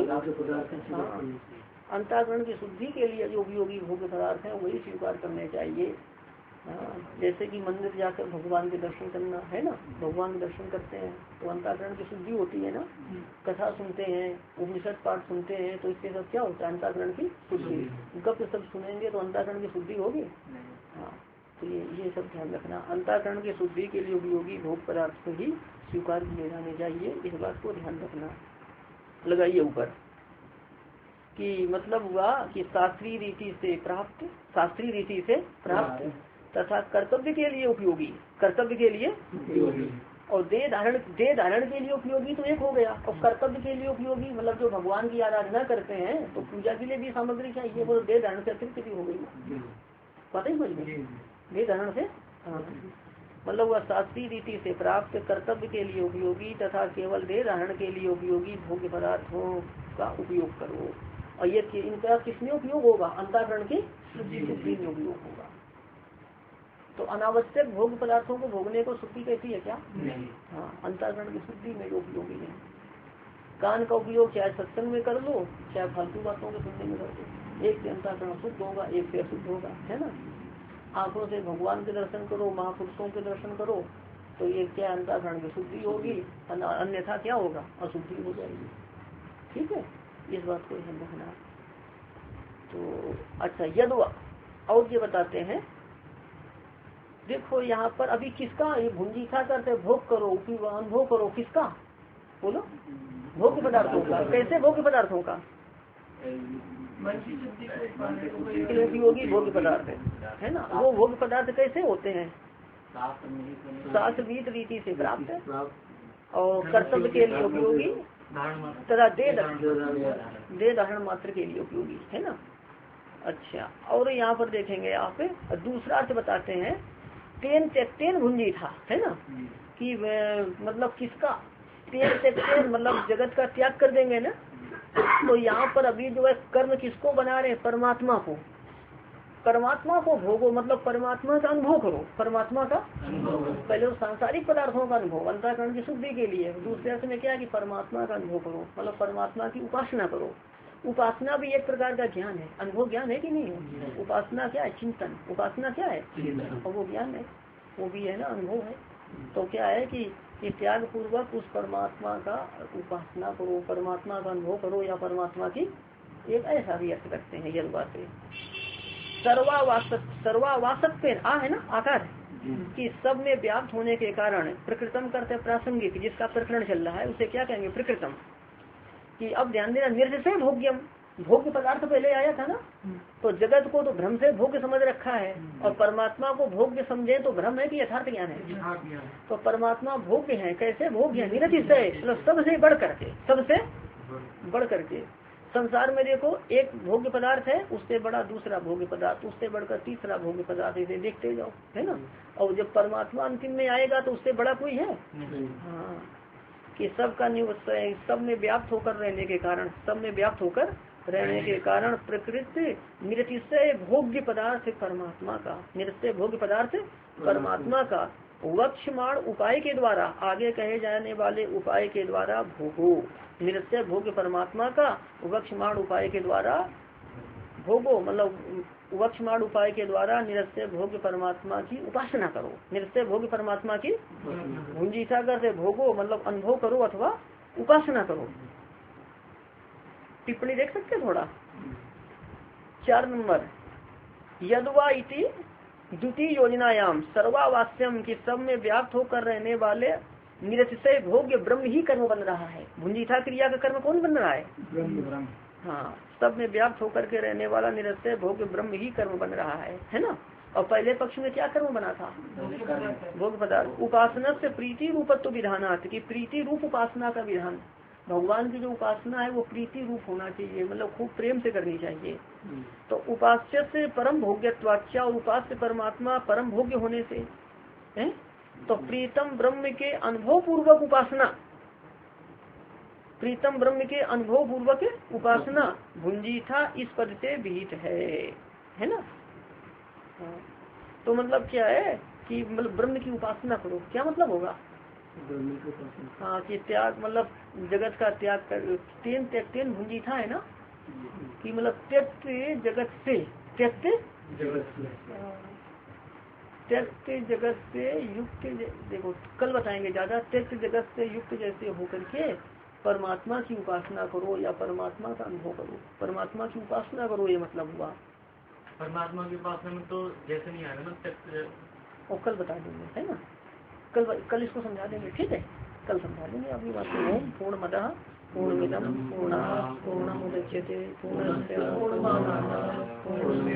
अंतःकरण की शुद्धि के लिए जो उपयोगी भोग्य पदार्थ है वही स्वीकार करने चाहिए। जैसे कि मंदिर जाकर भगवान के दर्शन करना है ना, भगवान के दर्शन करते हैं तो अंतःकरण की शुद्धि होती है ना, कथा सुनते हैं, उपनिषद पाठ सुनते हैं, तो इसके सब क्या होता है, अंतःकरण की शुद्धि। गप सब सुनेंगे तो अंतःकरण की शुद्धि होगी। हाँ, तो ये सब ध्यान रखना, अंतःकरण की शुद्धि के लिए उपयोगी भोग पदार्थ को ही स्वीकार किए जाने चाहिए, इस बात को ध्यान रखना। लगाइए ऊपर कि मतलब हुआ कि शास्त्रीय रीति से प्राप्त, शास्त्रीय रीति से प्राप्त तथा कर्तव्य के लिए उपयोगी, कर्तव्य के लिए और देह धारण के लिए उपयोगी तो एक हो गया, और कर्तव्य के लिए उपयोगी मतलब जो भगवान की आराधना करते हैं तो पूजा के लिए भी सामग्री चाहिए, वो देह धारण से अतिरिक्त भी हो गई, पता ही समझ में, देह धारण से मतलब वह शास्त्रीय रीति से प्राप्त कर्तव्य के लिए उपयोगी तथा केवल देह धारण के लिए उपयोगी भोग्य पदार्थों का उपयोग करो। और ये इनका किसमें उपयोग होगा, अंतःकरण की शुद्धि में उपयोग होगा। तो अनावश्यक भोग पदार्थों को भोगने को शुद्धि कहती है क्या? हाँ, अंतःकरण की शुद्धि में जो उपयोगी है। कान का उपयोग चाहे सत्संग में कर लो चाहे फालतू बातों के सुनने में कर लो, एक से अंतःकरण शुद्ध होगा, एक से अशुद्ध होगा, है ना। आंखों से भगवान के दर्शन करो, महापुरुषों के दर्शन करो तो ये क्या अंतःकरण की शुद्धि होगी, अन्यथा क्या होगा, अशुद्धि हो जाएगी। ठीक है, इस बात को ध्यान रखना। तो अच्छा, यद और ये बताते हैं, देखो यहाँ पर अभी किसका ये भुंजीथा करते भोग करो, अनुभव करो, किसका बोलो, भोग्य पदार्थों का। कैसे भोग्य पदार्थों का? उपयोगी भोग्य पदार्थ है ना। वो भोग्य पदार्थ कैसे होते हैं? शास्त्रविद रीति से प्राप्त और कर्तव्य के लिए उपयोगी तथा देह धारण मात्र के लिए उपयोगी, है ना। अच्छा, और यहाँ पर देखेंगे आप दूसरा अर्थ बताते हैं, तेन त्यक्तेन भुंजी था, है ना, कि मतलब किसका, तेन त्यक्तेन मतलब जगत का त्याग कर देंगे ना। तो यहाँ पर अभी जो है कर्म किसको बना रहे, परमात्मा को, परमात्मा को भोगो मतलब परमात्मा का अनुभव करो, परमात्मा का पहले तो सांसारिक पदार्थों का अनुभव अंतःकरण की शुद्धि के लिए, दूसरे अर्थ में क्या है कि परमात्मा का अनुभव करो मतलब परमात्मा की उपासना करो। उपासना भी एक प्रकार का ज्ञान है, अनुभव ज्ञान है कि नहीं है? उपासना क्या है? चिंतन। उपासना क्या है? और वो ज्ञान है, वो भी है ना, अनुभव है। तो क्या है कि त्याग पूर्वक उस परमात्मा का उपासना करो, परमात्मा का अनुभव करो, या परमात्मा की एक ऐसा भी अर्थ रखते हैं यह बात है। सर्वावासत्व आ है ना, आकार कि सब में व्याप्त होने के कारण प्रकृतम करते प्रासंगिक, जिसका प्रकरण चल रहा है उसे क्या कहेंगे, प्रकृतम। कि अब ध्यान देना, निर्जसे भोग्यम, भोग्य पदार्थ पहले आया था ना, तो जगत को तो भ्रम से भोग्य समझ रखा है, और परमात्मा को भोग्य समझे तो भ्रम है कि यथार्थ ज्ञान है। तो परमात्मा भोग्य है, कैसे भोग्य है? निरतिशय मतलब सबसे बढ़ करके, सबसे बढ़ करके। संसार में देखो एक भोग्य पदार्थ है, उससे बड़ा दूसरा भोग्य पदार्थ, उससे बढ़कर तीसरा भोग्य पदार्थ, इसे देखते जाओ, है ना। और जब परमात्मा अंतिम में आएगा तो उससे बड़ा कोई है? हाँ, कि सबका निवसय, सब में व्याप्त होकर रहने के कारण, सब में व्याप्त होकर रहने के कारण प्रकृति निरतिशय भोग्य पदार्थ परमात्मा का, निरतिशय भोग्य पदार्थ परमात्मा का वक्षमाण उपाय के द्वारा, आगे कहे जाने वाले उपाय के द्वारा भोगो। निरतिशय भोग्य परमात्मा का वक्षमाण उपाय के द्वारा भोगो, मतलब वक्षमाण उपाय के द्वारा निरतिशय भोग्य परमात्मा की उपासना करो। निरतिशय भोग्य परमात्मा की भुंजीथा करते भोगो मतलब अनुभव करो अथवा उपासना करो। टिप्पणी देख सकते थोड़ा, 4 नंबर, यदवा इति द्वितीय योजनायाम सर्वावास्यम की सब में व्याप्त होकर रहने वाले निरतिशय भोग्य ब्रह्म ही कर्म बन रहा है। भुंजीथा क्रिया का कर्म कौन बन रहा है? ब्रह्म। हाँ, सब में व्याप्त होकर के रहने वाला निरतिशय भोग्य ब्रह्म ही कर्म बन रहा है ना। और पहले पक्ष में क्या कर्म बना था? भोग पदार्थ। उपासना से प्रीति रूपत्व विधानार्थ की प्रीति रूप उपासना का विधान, भगवान की जो उपासना है वो प्रीति रूप होना चाहिए, मतलब खूब प्रेम से करनी चाहिए। तो उपास्य से परम भोग्यत्वाच्य, और उपास्य परमात्मा परम भोग्य होने से है, तो प्रीतम ब्रह्म के अनुभव पूर्वक उपासना, प्रीतम ब्रह्म के अनुभव पूर्वक उपासना भुंजी था इस पद से विहित है ना। हाँ। तो मतलब क्या है कि मतलब ब्रह्म की उपासना करो, क्या मतलब होगा? हाँ कि त्याग मतलब जगत का त्याग कर, तेन भुंजी था है ना, कि मतलब त्यक्त जगत से, त्यक्त जगत से युक्त, देखो कल बताएंगे ज्यादा, त्यक्त जगत से युक्त जैसे होकर के परमात्मा की उपासना करो या परमात्मा का अनुभव करो, परमात्मा की उपासना करो, ये मतलब हुआ। परमात्मा की उपासना में तो जैसे नहीं आएगा ना त्यक्त, और कल बता देंगे है ना, कल इसको समझा देंगे, ठीक है, कल समझा देंगे आपकी बात को। ओम पूर्णमदः पूर्णमिदं पूर्णात् पूर्णमुदच्यते पूर्णस्य पूर्णमादाय पूर्णमेवावशिष्यते।